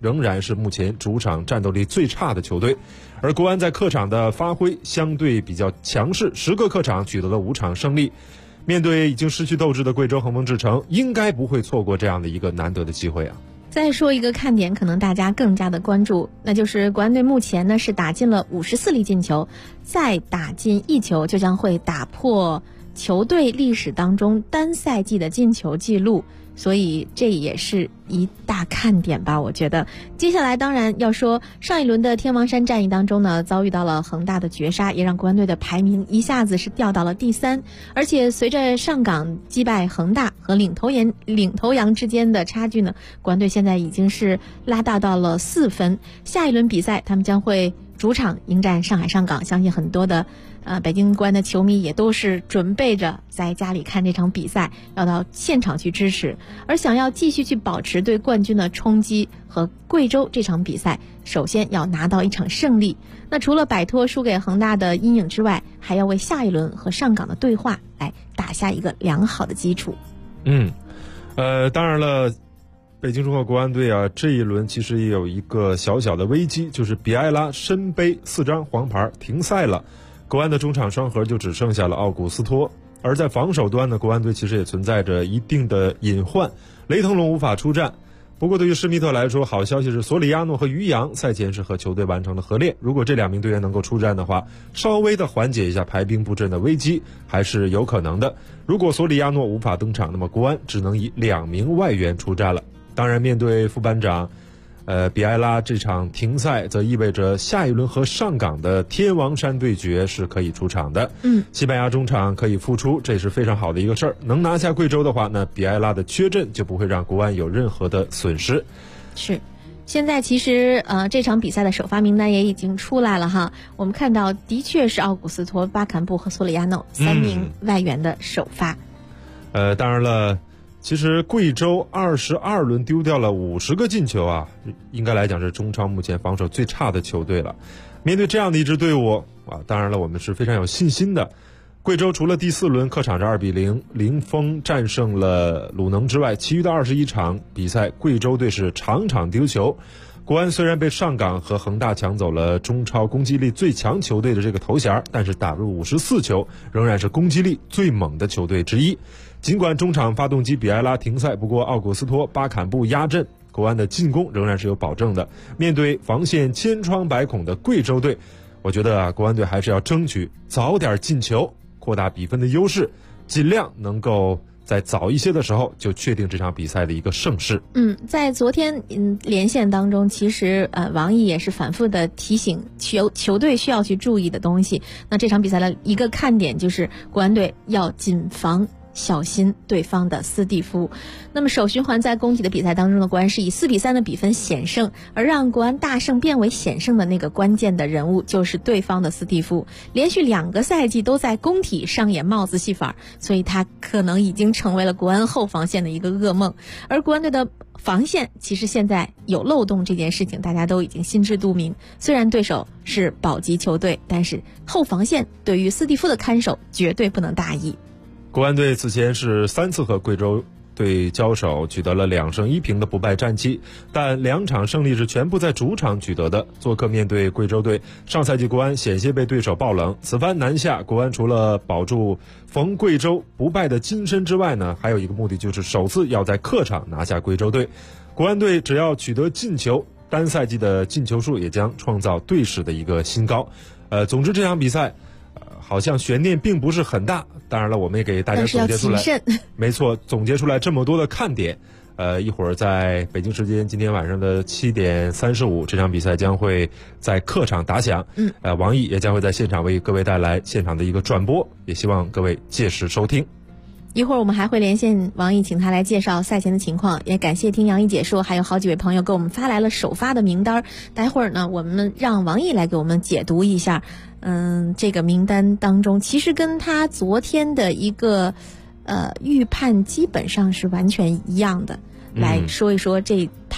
[SPEAKER 8] 仍然是目前主场战斗力最差的球队。而国安在客场的发挥相对比较强势，10个客场取得了5场胜利。面对已经失去斗志的贵州恒丰智诚，应该不会错过这样的一个难得的机会啊。
[SPEAKER 7] 再说一个看点，可能大家更加的关注，那就是国安队目前呢是打进了54粒进球，再打进1球就将会打破球队历史当中单赛季的进球记录，所以这也是一大看点吧，我觉得。接下来当然要说上一轮的天王山战役当中呢，遭遇到了恒大的绝杀，也让国安队的排名一下子是掉到了第3，而且随着上港击败恒大和领头羊之间的差距呢，国安队现在已经是拉大到了4分。下一轮比赛他们将会主场迎战上海上港，相信很多的北京国安的球迷也都是准备着在家里看这场比赛，要到现场去支持。而想要继续去保持对冠军的冲击和贵州这场比赛，首先要拿到一场胜利。那除了摆脱输给恒大的阴影之外，还要为下一轮和上港的对话来打下一个良好的基础。
[SPEAKER 8] 当然了，北京中赫国安队啊，这一轮其实也有一个小小的危机，就是比埃拉身背4张黄牌停赛了，国安的中场双核就只剩下了奥古斯托。而在防守端呢，国安队其实也存在着一定的隐患，雷腾龙无法出战。不过对于施密特来说，好消息是索里亚诺和于洋赛前是和球队完成了合练，如果这2名队员能够出战的话，稍微的缓解一下排兵布阵的危机还是有可能的。如果索里亚诺无法登场，那么国安只能以2名外援出战了。当然面对副班长比埃拉这场停赛，则意味着下一轮和上港的天王山对决是可以出场的。西班牙中场可以复出，这是非常好的一个事儿。能拿下贵州的话，那比埃拉的缺阵就不会让国安有任何的损失。
[SPEAKER 7] 是，现在其实这场比赛的首发名单也已经出来了哈。我们看到的确是奥古斯托、巴坎布和索里亚诺3名外援的首发。
[SPEAKER 8] 当然了，其实贵州22轮丢掉了50个进球啊，应该来讲是中超目前防守最差的球队了。面对这样的一支队伍啊，当然了，我们是非常有信心的。贵州除了第4轮客场是2比0零封战胜了鲁能之外，其余的21场比赛，贵州队是场场丢球。国安虽然被上港和恒大抢走了中超攻击力最强球队的这个头衔，但是打入54球，仍然是攻击力最猛的球队之一。尽管中场发动机比埃拉停赛，不过奥古斯托、巴坎布压阵，国安的进攻仍然是有保证的。面对防线千疮百孔的贵州队，我觉得国安队还是要争取早点进球，扩大比分的优势，尽量能够在早一些的时候就确定这场比赛的一个胜势。
[SPEAKER 7] 在昨天连线当中，其实王毅也是反复的提醒球队需要去注意的东西。那这场比赛的一个看点就是国安队要谨防小心对方的斯蒂夫。那么首循环在工体的比赛当中呢，国安是以4比3的比分险胜，而让国安大胜变为险胜的那个关键的人物就是对方的斯蒂夫，连续2个赛季都在工体上演帽子戏法，所以他可能已经成为了国安后防线的一个噩梦。而国安队的防线其实现在有漏洞这件事情大家都已经心知肚明，虽然对手是保级球队，但是后防线对于斯蒂夫的看守绝对不能大意。
[SPEAKER 8] 国安队此前是3次和贵州队交手，取得了2胜1平的不败战绩，但2场胜利是全部在主场取得的。做客面对贵州队，上赛季国安险些被对手爆冷，此番南下，国安除了保住逢贵州不败的金身之外呢，还有一个目的就是首次要在客场拿下贵州队。国安队只要取得进球，单赛季的进球数也将创造队史的一个新高。总之这场比赛好像悬念并不是很大，当然了，我们也给大家总结出来，没错，总结出来这么多的看点。一会儿在北京时间今天晚上的7点35，这场比赛将会在客场打响。王毅也将会在现场为各位带来现场的一个转播，也希望各位届时收听。
[SPEAKER 7] 一会儿我们还会连线王毅，请他来介绍赛前的情况，也感谢听杨毅解说，还有好几位朋友给我们发来了首发的名单。待会儿呢，我们让王毅来给我们解读一下这个名单当中其实跟他昨天的一个预判基本上是完全一样的，来说一说这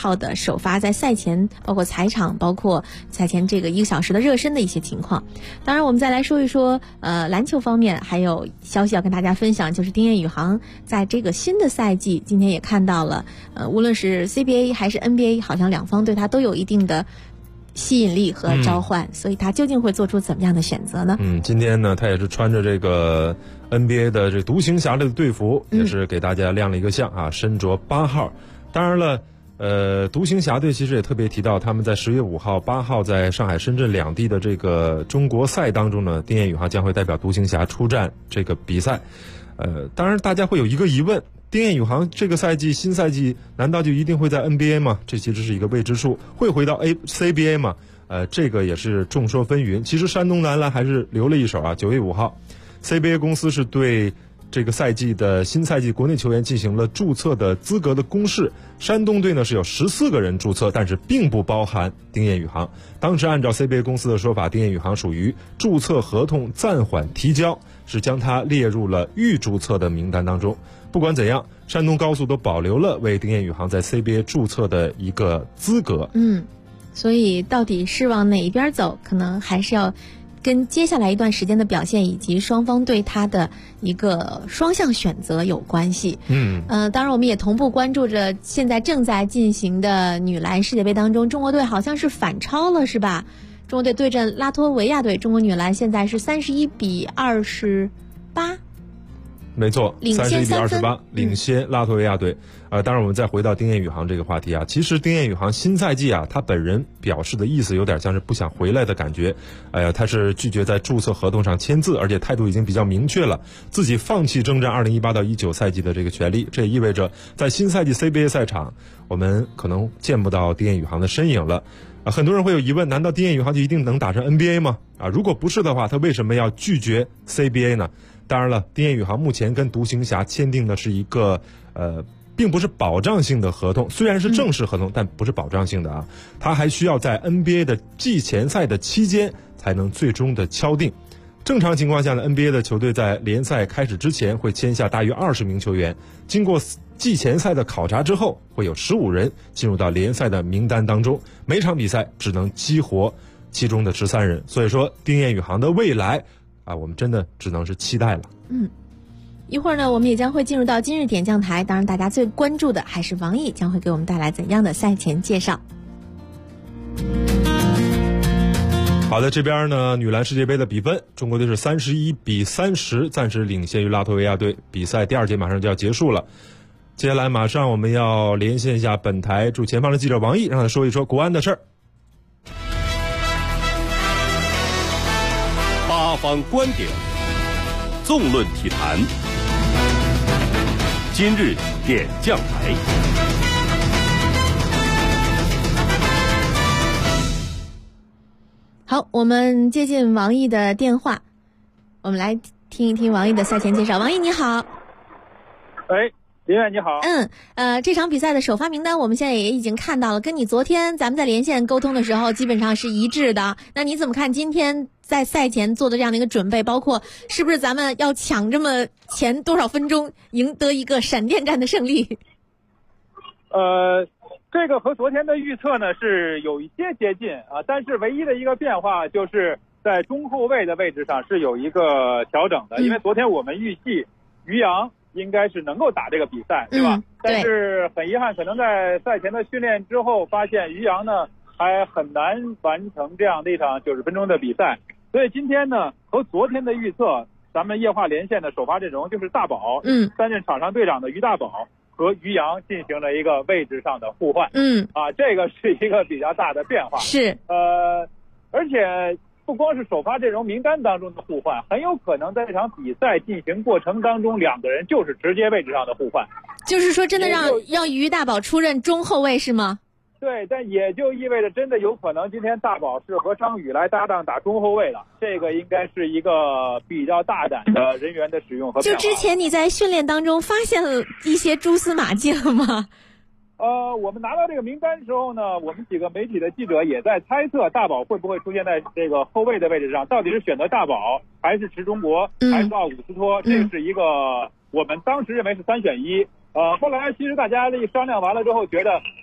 [SPEAKER 7] 号的首发在赛前包括踩场，包括赛前这个1个小时的热身的一些情况。当然我们再来说一说篮球方面还有消息要跟大家分享，就是丁彦雨航在这个新的赛季今天也看到了无论是 CBA 还是 NBA 好像两方对他都有一定的吸引力和召唤，所以他究竟会做出怎么样的选择呢？
[SPEAKER 8] 今天呢他也是穿着这个 NBA 的这独行侠的队服，也是给大家亮了一个相啊，身着8号。当然了独行侠队其实也特别提到，他们在10月5号、8号在上海、深圳两地的这个中国赛当中呢，丁彦雨航将会代表独行侠出战这个比赛。当然大家会有一个疑问，丁彦雨航这个赛季新赛季难道就一定会在 NBA 吗？这其实是一个未知数。会回到 CBA 吗？这个也是众说纷纭。其实山东男篮还是留了一手啊。9月5号 CBA 公司是对这个赛季的新赛季国内球员进行了注册的资格的公示。山东队呢是有14个人注册，但是并不包含丁彦雨航。当时按照 CBA 公司的说法，丁彦雨航属于注册合同暂缓提交，是将他列入了预注册的名单当中。不管怎样，山东高速都保留了为丁彦雨航在 CBA 注册的一个资格。
[SPEAKER 7] 所以到底是往哪一边走，可能还是要跟接下来一段时间的表现以及双方对他的一个双向选择有关系。当然我们也同步关注着现在正在进行的女篮世界杯当中，中国队好像是反超了，是吧？中国队对阵拉脱维亚队，中国女篮现在是31-28。
[SPEAKER 8] 没错，31-28领先拉脱维亚队。当然我们再回到丁彦雨航这个话题啊，其实丁彦雨航新赛季啊，他本人表示的意思有点像是不想回来的感觉。他是拒绝在注册合同上签字，而且态度已经比较明确了，自己放弃征战2018-19赛季的这个权利。这也意味着在新赛季 CBA 赛场，我们可能见不到丁彦雨航的身影了。很多人会有疑问，难道丁彦雨航就一定能打上 NBA 吗？如果不是的话，他为什么要拒绝 CBA 呢？当然了，丁彦雨航目前跟独行侠签订的是一个并不是保障性的合同，虽然是正式合同，但不是保障性的啊。他还需要在 NBA 的季前赛的期间才能最终的敲定。正常情况下呢 ，NBA 的球队在联赛开始之前会签下大约20名球员，经过季前赛的考察之后，会有15人进入到联赛的名单当中，每场比赛只能激活其中的13人。所以说，丁彦雨航的未来我们真的只能是期待了。
[SPEAKER 7] 一会儿呢，我们也将会进入到今日点将台，当然大家最关注的还是王毅将会给我们带来怎样的赛前介绍。
[SPEAKER 8] 好的，这边呢，女篮世界杯的比分，中国队是31-30，暂时领先于拉脱维亚队。比赛第2节马上就要结束了，接下来马上我们要连线一下本台驻前方的记者王毅，让他说一说国安的事儿。
[SPEAKER 2] 八方观点，纵论体坛，今日点将台。
[SPEAKER 7] 好，我们接进王毅的电话，我们来听一听王毅的赛前介绍。王毅你好。
[SPEAKER 14] 林远你好。
[SPEAKER 7] 这场比赛的首发名单我们现在也已经看到了，跟你昨天咱们在连线沟通的时候基本上是一致的。那你怎么看今天在赛前做的这样的一个准备，包括是不是咱们要抢这么前多少分钟赢得一个闪电战的胜利？
[SPEAKER 14] 这个和昨天的预测呢是有一些接近但是唯一的一个变化就是在中后卫的位置上是有一个调整的，因为昨天我们预计于洋应该是能够打这个比赛，对吧？但是很遗憾，可能在赛前的训练之后发现于洋呢还很难完成这样的一场90分钟的比赛，所以今天呢和昨天的预测，咱们液化连线的首发阵容就是大宝，担任场上队长的于大宝和于洋进行了一个位置上的互换，这个是一个比较大的变化。
[SPEAKER 7] 是，
[SPEAKER 14] 而且不光是首发阵容名单当中的互换，很有可能在这场比赛进行过程当中，两个人就是直接位置上的互换。
[SPEAKER 7] 就是说，真的让于大宝出任中后卫是吗？
[SPEAKER 14] 对，但也就意味着真的有可能今天大宝是和张宇来搭档打中后卫了，这个应该是一个比较大胆的人员的使用和变化。
[SPEAKER 7] 就之前你在训练当中发现了一些蛛丝马迹了吗？
[SPEAKER 14] 我们拿到这个名单的时候呢，我们几个媒体的记者也在猜测大宝会不会出现在这个后卫的位置上，到底是选择大宝还是池中国还是奥古斯托，这是一个我们当时认为是3选1。后来其实大家一商量完了之后，觉得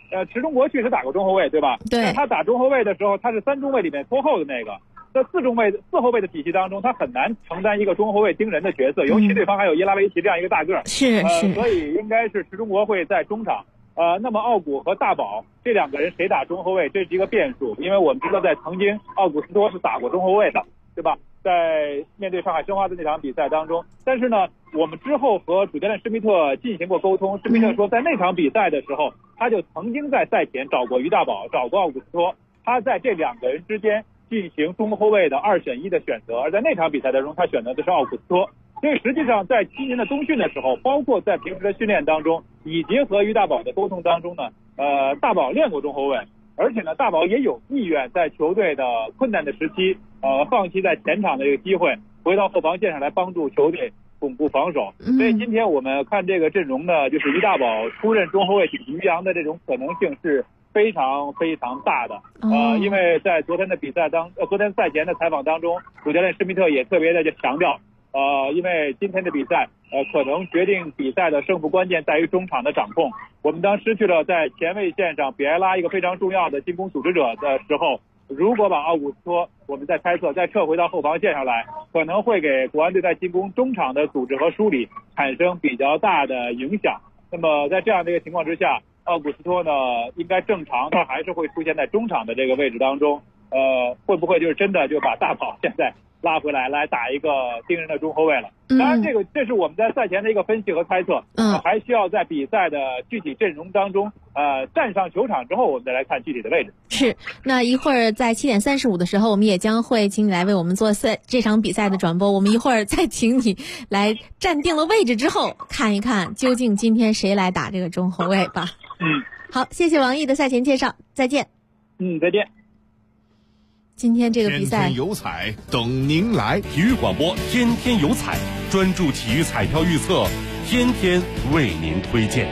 [SPEAKER 14] 池中国确实打过中后卫，对吧？
[SPEAKER 7] 对。
[SPEAKER 14] 他打中后卫的时候，他是3中卫里面拖后的那个。在4后卫的体系当中，他很难承担一个中后卫盯人的角色，尤其对方还有伊拉维奇这样一个大个儿。
[SPEAKER 7] 是。
[SPEAKER 14] 所以应该是池中国会在中场。那么奥古和大宝这2个人谁打中后卫，这是一个变数，因为我们知道在曾经奥古斯托是打过中后卫的，对吧？在面对上海申花的那场比赛当中，但是呢，我们之后和主教练施密特进行过沟通，施密特说在那场比赛的时候，他就曾经在赛前找过于大宝，找过奥古斯托，他在这2个人之间进行中后卫的2选1的选择，而在那场比赛当中，他选择的是奥古斯托。所以实际上在今年的冬训的时候，包括在平时的训练当中，以及和于大宝的沟通当中呢，大宝练过中后卫，而且呢，大宝也有意愿在球队的困难的时期，放弃在前场的这个机会，回到后防线上来帮助球队巩固防守。所以今天我们看这个阵容呢，就是于大宝出任中后卫顶于洋的这种可能性是非常非常大的。因为在昨天赛前的采访当中，主教练施密特也特别的强调。因为今天的比赛，可能决定比赛的胜负关键在于中场的掌控。我们当失去了在前卫线上比埃拉一个非常重要的进攻组织者的时候，如果把奥古斯托，我们再猜测再撤回到后防线上来，可能会给国安队在进攻中场的组织和梳理产生比较大的影响。那么在这样的一个情况之下，奥古斯托呢，应该正常他还是会出现在中场的这个位置当中。会不会就是真的就把大宝现在拉回来打一个盯人的中后卫了？当然这是我们在赛前的一个分析和猜测，还需要在比赛的具体阵容当中站上球场之后，我们再来看具体的位置。
[SPEAKER 7] 是，那一会儿在7点35的时候，我们也将会请你来为我们做这场比赛的转播。我们一会儿再请你来站定了位置之后，看一看究竟今天谁来打这个中后卫吧。好，谢谢王毅的赛前介绍，再见。
[SPEAKER 14] 再见。
[SPEAKER 7] 今天这个比赛，
[SPEAKER 2] 天天有彩等您来。体育广播天天有彩，专注体育彩票预测，天天为您推荐。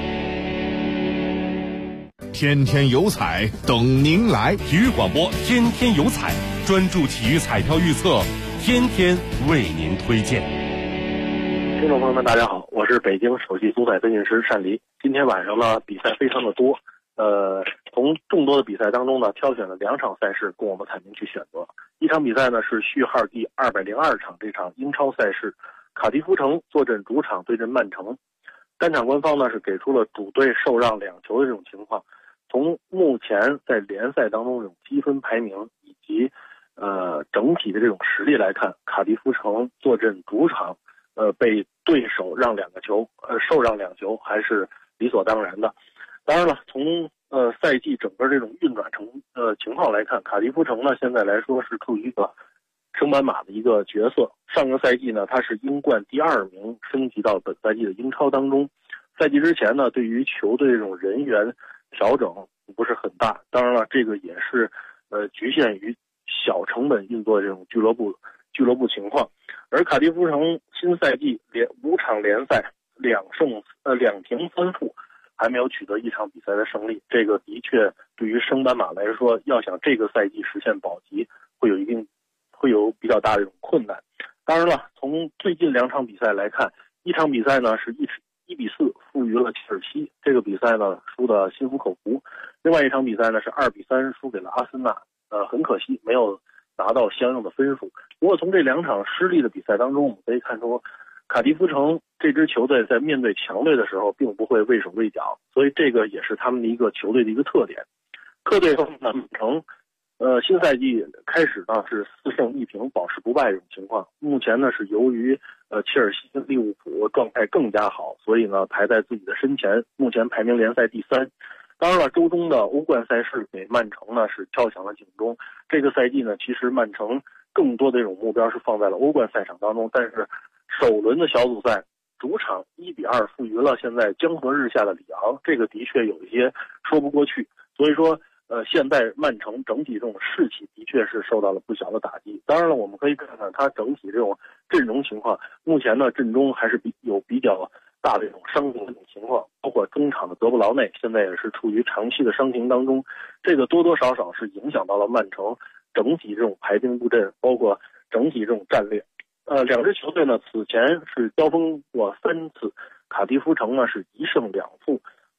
[SPEAKER 2] 天天有彩等您来。体育广播天天有彩，专注体育彩票预测，天天为您推荐。
[SPEAKER 15] 听众朋友们，大家好，我是北京首席足彩分析师单黎。今天晚上呢，比赛非常的多。从众多的比赛当中呢，挑选了2场赛事供我们彩民去选择。一场比赛呢是序号第202场，这场英超赛事，卡迪夫城坐镇主场对阵曼城。单场官方呢是给出了主队受让2球的这种情况。从目前在联赛当中这种积分排名以及整体的这种实力来看，卡迪夫城坐镇主场，被对手让2个球，受让2球还是理所当然的。当然了，从赛季整个这种运转情况来看，卡迪夫城呢现在来说是处于一个升班马的一个角色。上个赛季呢，他是英冠第2名，升级到本赛季的英超当中。赛季之前呢，对于球队这种人员调整不是很大。当然了，这个也是局限于小成本运作这种俱乐部情况。而卡迪夫城新赛季5场联赛2平3负。还没有取得1场比赛的胜利，这个的确对于升班马来说，要想这个赛季实现保级，会有比较大的这种困难。当然了，从最近2场比赛来看，一场比赛呢是1比4负于了切尔西，这个比赛呢输得心服口服；另外一场比赛呢是2比3输给了阿森纳，很可惜没有拿到相应的分数。不过从这2场失利的比赛当中，我们可以看出，卡迪夫城这支球队在面对强队的时候并不会畏手畏脚，所以这个也是他们的一个球队的一个特点。客队方面呢，曼城新赛季开始呢是4胜1平保持不败这种情况。目前呢是由于切尔西跟利物浦状态更加好，所以呢排在自己的身前，目前排名联赛第3。当然了，周中的欧冠赛事给曼城呢是敲响了警钟。这个赛季呢，其实曼城更多的这种目标是放在了欧冠赛场当中，但是首轮的小组赛主场1比2负于了现在江河日下的里昂，这个的确有一些说不过去。所以说现在曼城整体这种士气的确是受到了不小的打击。当然了，我们可以看看它整体这种阵容情况，目前呢阵中还是有比较大的这种伤停的这种情况，包括中场的德布劳内现在也是处于长期的伤停当中，这个多多少少是影响到了曼城整体这种排兵布阵，包括整体这种战略。2支球队呢此前是交锋过3次，卡迪夫城呢是1胜2负。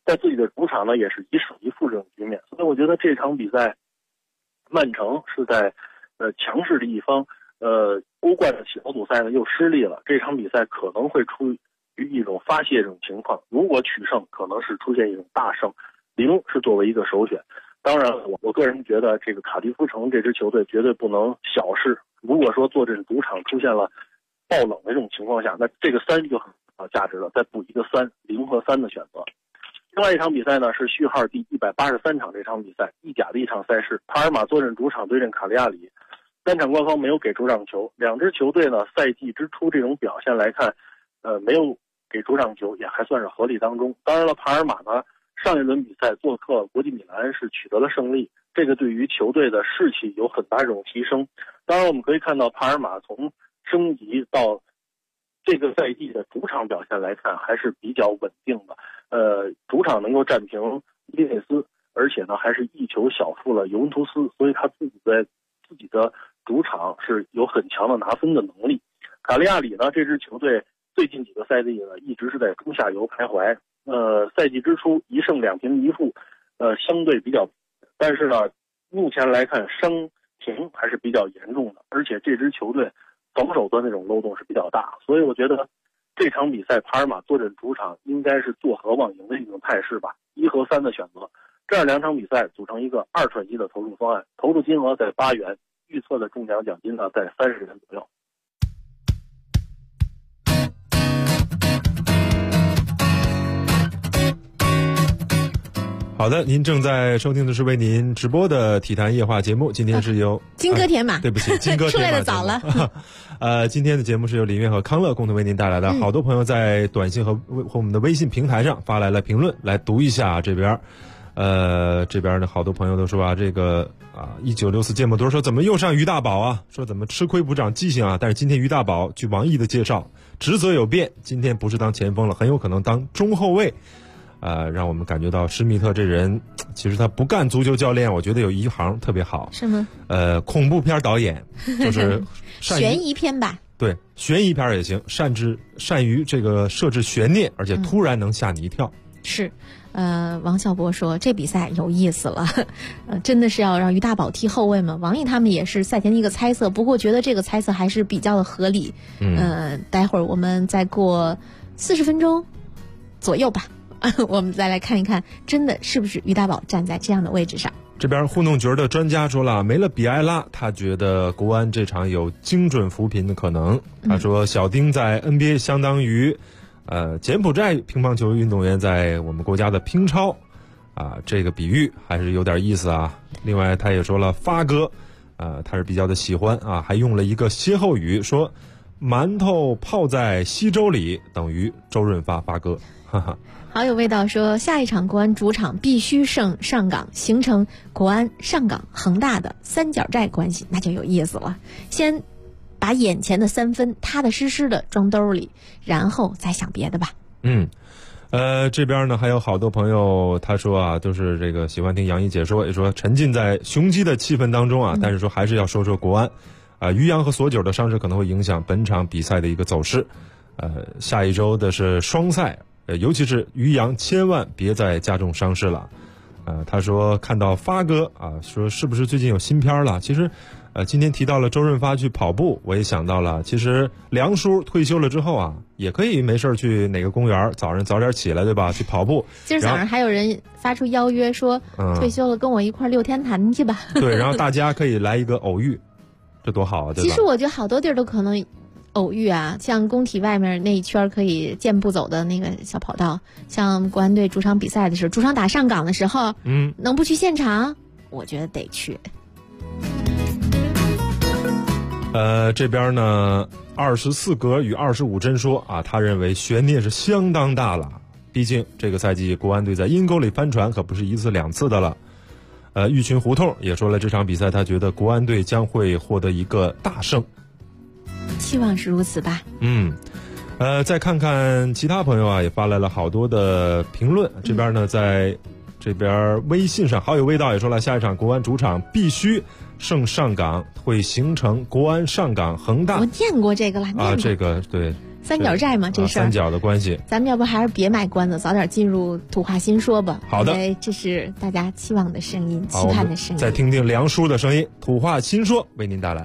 [SPEAKER 15] 在自己的主场呢也是1胜1负这种局面，所以我觉得这场比赛曼城是在强势的一方，欧冠的小组赛呢又失利了，这场比赛可能会出于一种发泄这种情况，如果取胜可能是出现一种大胜，0是作为一个首选。当然我个人觉得这个卡迪夫城这支球队绝对不能小视，如果说坐镇主场出现了爆冷的这种情况下，那这个3就很有价值了，再补一个3，0和3的选择。另外一场比赛呢是序号第183场这场比赛，意甲的一场赛事，帕尔马坐镇主场对阵卡利亚里，3场官方没有给主场球，两支球队呢赛季之初这种表现来看，没有给主场球也还算是合理当中。当然了，帕尔马呢上一轮比赛做客国际米兰是取得了胜利，这个对于球队的士气有很大这种提升。当然我们可以看到帕尔马从升级到这个赛季的主场表现来看还是比较稳定的，主场能够战平伊内斯，而且呢还是1球小负了尤文图斯，所以他自己的主场是有很强的拿分的能力。卡利亚里呢这支球队最近几个赛季呢一直是在中下游徘徊，赛季之初1胜2平1负，相对比较，但是呢目前来看伤停还是比较严重的，而且这支球队防守的那种漏洞是比较大，所以我觉得这场比赛帕尔马坐镇主场应该是做和望赢的一种态势吧，1和3的选择，这样2场比赛组成一个2串1的投注方案，投注金额在8元，预测的中奖奖金呢在30元左右。
[SPEAKER 8] 好的，您正在收听的是为您直播的体坛夜话节目，今天是由
[SPEAKER 7] 金戈铁马，
[SPEAKER 8] 对不起，金戈铁马
[SPEAKER 7] 出来的早了。
[SPEAKER 8] 今天的节目是由李月和康乐共同为您带来的。好多朋友在短信和我们的微信平台上发来了评论，来读一下这边。这边呢，好多朋友都说啊，这个1964芥末多说怎么又上于大宝啊？说怎么吃亏不长记性啊？但是今天于大宝据王毅的介绍，职责有变，今天不是当前锋了，很有可能当中后卫。让我们感觉到施密特这人，其实他不干足球教练，我觉得有一行特别好，
[SPEAKER 7] 是吗？
[SPEAKER 8] 恐怖片导演，就是
[SPEAKER 7] 悬疑片吧？
[SPEAKER 8] 对，悬疑片也行，善于这个设置悬念，而且突然能吓你一跳。
[SPEAKER 7] 是，王小波说这比赛有意思了，真的是要让于大宝踢后卫吗？王毅他们也是赛前的一个猜测，不过觉得这个猜测还是比较的合理。待会儿我们再过40分钟左右吧。我们再来看一看，真的是不是于大宝站在这样的位置上？
[SPEAKER 8] 这边糊弄角的专家说了，没了比埃拉，他觉得国安这场有精准扶贫的可能。他说，小丁在 NBA 相当于柬埔寨乒乓球运动员在我们国家的乒超这个比喻还是有点意思啊。另外，他也说了，发哥他是比较的喜欢还用了一个歇后语，说馒头泡在稀粥里等于周润发发哥，哈哈。
[SPEAKER 7] 好有味道说，下一场国安主场必须胜上港，形成国安、上港、恒大的三角债关系，那就有意思了。先把眼前的3分踏踏实实的装兜里，然后再想别的吧。
[SPEAKER 8] 这边呢还有好多朋友，他说都是这个喜欢听杨毅解说，也说沉浸在雄鸡的气氛当中但是说还是要说说国安于洋和索九的伤势可能会影响本场比赛的一个走势。下一周的是双赛。尤其是于洋千万别再加重伤势了，他说看到发哥说是不是最近有新片了？其实，今天提到了周润发去跑步，我也想到了，其实梁叔退休了之后也可以没事去哪个公园早上早点起来，对吧？去跑步。
[SPEAKER 7] 今儿早上还有人发出邀约说，退休了跟我一块6天坛去吧。
[SPEAKER 8] 对，然后大家可以来一个偶遇，这多好啊，对吧？
[SPEAKER 7] 其实我觉得好多地儿都可能偶遇像工体外面那一圈可以健步走的那个小跑道，像国安队主场比赛的时候，主场打上港的时候，能不去现场？我觉得得去。
[SPEAKER 8] 这边呢，24格与25针说他认为悬念是相当大了，毕竟这个赛季国安队在阴沟里翻船可不是1次2次的了。玉群胡同也说了，这场比赛他觉得国安队将会获得一个大胜。
[SPEAKER 7] 希望是如此吧。
[SPEAKER 8] 再看看其他朋友也发来了好多的评论。这边呢，在这边微信上好有味道也说了，下一场国安主场必须胜上港，会形成国安、上港、恒大。
[SPEAKER 7] 我念过这个了，
[SPEAKER 8] 这个对，
[SPEAKER 7] 三角债嘛，这事儿、
[SPEAKER 8] 三角的关系，
[SPEAKER 7] 咱们要不还是别卖关子，早点进入土话新说吧。
[SPEAKER 8] 好的，
[SPEAKER 7] 因为这是大家期望的声音，期盼的声音。
[SPEAKER 8] 再听听梁叔的声音，土话新说为您带来。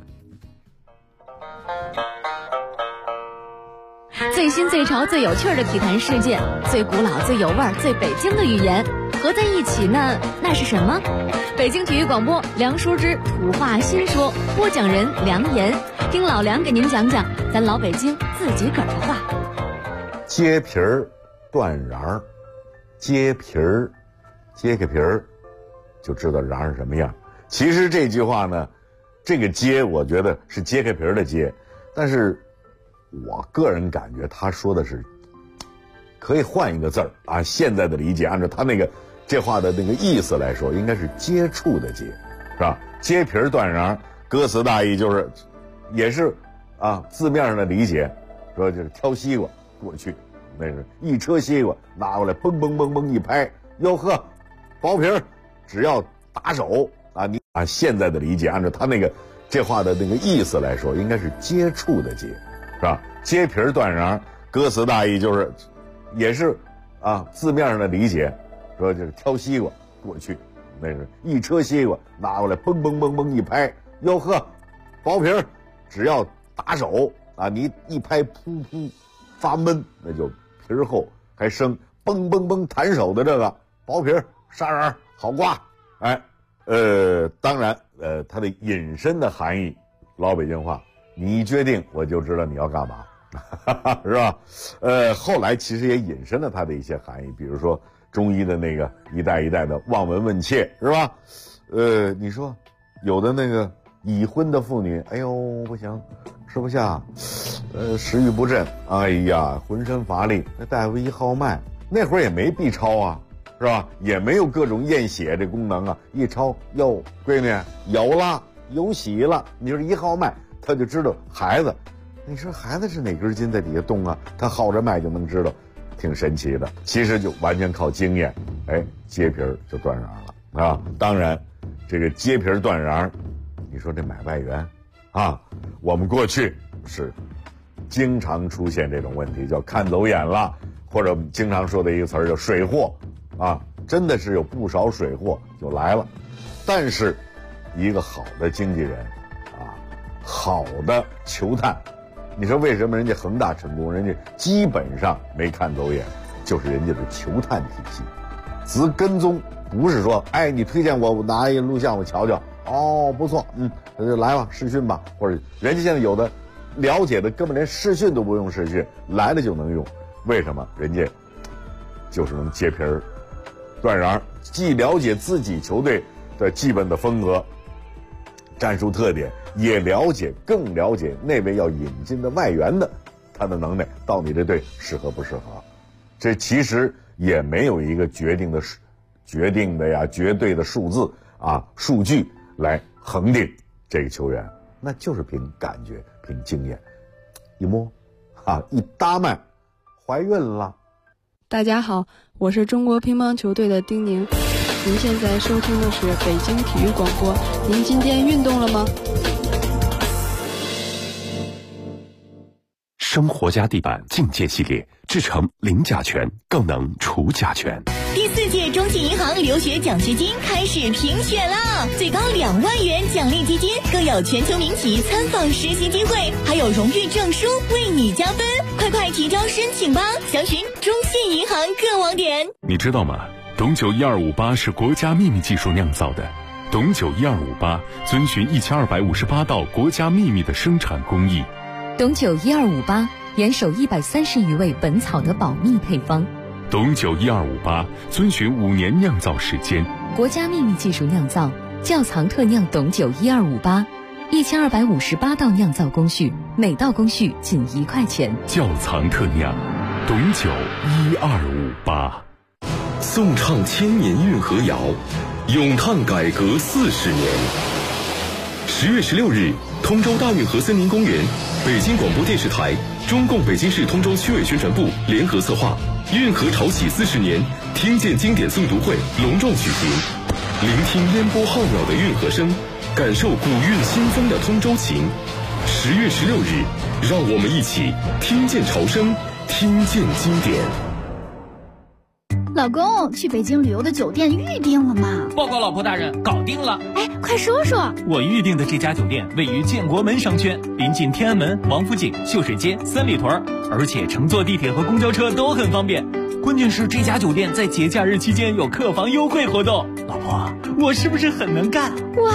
[SPEAKER 7] 最新最潮最有趣的体坛事件，最古老最有味儿最北京的语言合在一起呢，那是什么？北京体育广播梁叔之土话新说，播讲人梁岩，听老梁给您讲讲咱老北京自己个儿的话。
[SPEAKER 16] 揭皮儿断瓤儿，揭皮儿揭开皮儿就知道瓤是什么样。其实这句话呢，这个揭我觉得是揭开皮儿的揭，但是我个人感觉他说的是可以换一个字儿啊，现在的理解按照他那个这话的那个意思来说，应该是接触的接，是吧？揭皮儿断瓤，歌词大意就是也是啊字面上的理解，说就是挑西瓜过去，那是一车西瓜拿过来嘣嘣嘣嘣一拍，哟呵，薄皮儿只要打手啊，你啊现在的理解按照他那个这话的那个意思来说，应该是接触的接，是吧？揭皮儿断瓤，歌词大意就是也是啊字面上的理解，说就是挑西瓜过去，那是一车西瓜拿过来嘣嘣嘣嘣一拍，哟呵，薄皮儿只要打手啊，你一拍噗噗发闷，那就皮儿厚还生，嘣嘣嘣弹手的这个薄皮儿杀人好刮。哎，当然它的引申的含义，老北京话，你一决定我就知道你要干嘛。是吧？后来其实也引申了它的一些含义，比如说中医的那个一代一代的望闻问切，是吧？你说有的那个已婚的妇女，哎呦不行，吃不下，食欲不振，哎呀浑身乏力，那大夫一号脉，那会儿也没 B 超啊，是吧？也没有各种验血这功能啊，一超哟闺女有了有喜了，你说一号脉他就知道孩子。你说孩子是哪根筋在底下动啊？他号着脉就能知道，挺神奇的。其实就完全靠经验，哎，揭皮儿就断瓤了啊！当然，这个揭皮儿断瓤，你说这买外援啊，我们过去是经常出现这种问题，叫看走眼了，或者经常说的一个词儿叫水货啊，真的是有不少水货就来了。但是，一个好的经纪人啊，好的球探。你说为什么人家恒大成功？人家基本上没看走眼，就是人家的球探体系，只跟踪，不是说哎你推荐我拿一个录像我瞧瞧，哦不错，来吧视讯吧，或者人家现在有的了解的根本连视讯都不用视讯，来了就能用，为什么？人家就是能揭皮儿断瓤，既了解自己球队的基本的风格、战术特点。也了解，更了解那位要引进的外援的他的能耐，到你这队适合不适合？这其实也没有一个决定的绝对的数字啊数据来恒定这个球员，那就是凭感觉，凭经验，一摸啊一搭脉，怀孕了。
[SPEAKER 17] 大家好，我是中国乒乓球队的丁宁，您现在收听的是北京体育广播。您今天运动了吗？
[SPEAKER 2] 生活家地板境界系列制成零甲醛，更能除甲醛。
[SPEAKER 5] 第4届中信银行留学奖学金开始评选啦！最高2万元奖励基金，更有全球民企参访实习机会，还有荣誉证书为你加分！快提交申请吧！详询中信银行各网点。
[SPEAKER 2] 你知道吗？董酒1258是国家秘密技术酿造的。董酒1258遵循1258道国家秘密的生产工艺。
[SPEAKER 18] 董酒1258严守130余味本草的保密配方。
[SPEAKER 2] 董酒1258遵循5年酿造时间，
[SPEAKER 18] 国家秘密技术酿造，窖藏特酿董酒1258，1258道酿造工序，每道工序仅1块钱。
[SPEAKER 2] 窖藏特酿，董酒1258。
[SPEAKER 19] 颂唱千年运河谣，咏叹改革40年。10月16日，通州大运河森林公园，北京广播电视台、中共北京市通州区委宣传部联合策划运河潮起40年听见经典诵读会隆重举行，聆听烟波浩渺的运河声，感受古韵新风的通州情。10月16日， 让我们一起听见潮声，听见经典。
[SPEAKER 20] 老公，去北京旅游的酒店预定了吗？
[SPEAKER 21] 报告老婆大人，搞定了。
[SPEAKER 20] 哎，快说说。
[SPEAKER 21] 我预定的这家酒店位于建国门商圈，临近天安门、王府井、秀水街、三里屯，而且乘坐地铁和公交车都很方便。关键是这家酒店在节假日期间有客房优惠活动。老婆，我是不是很能干？
[SPEAKER 20] 哇！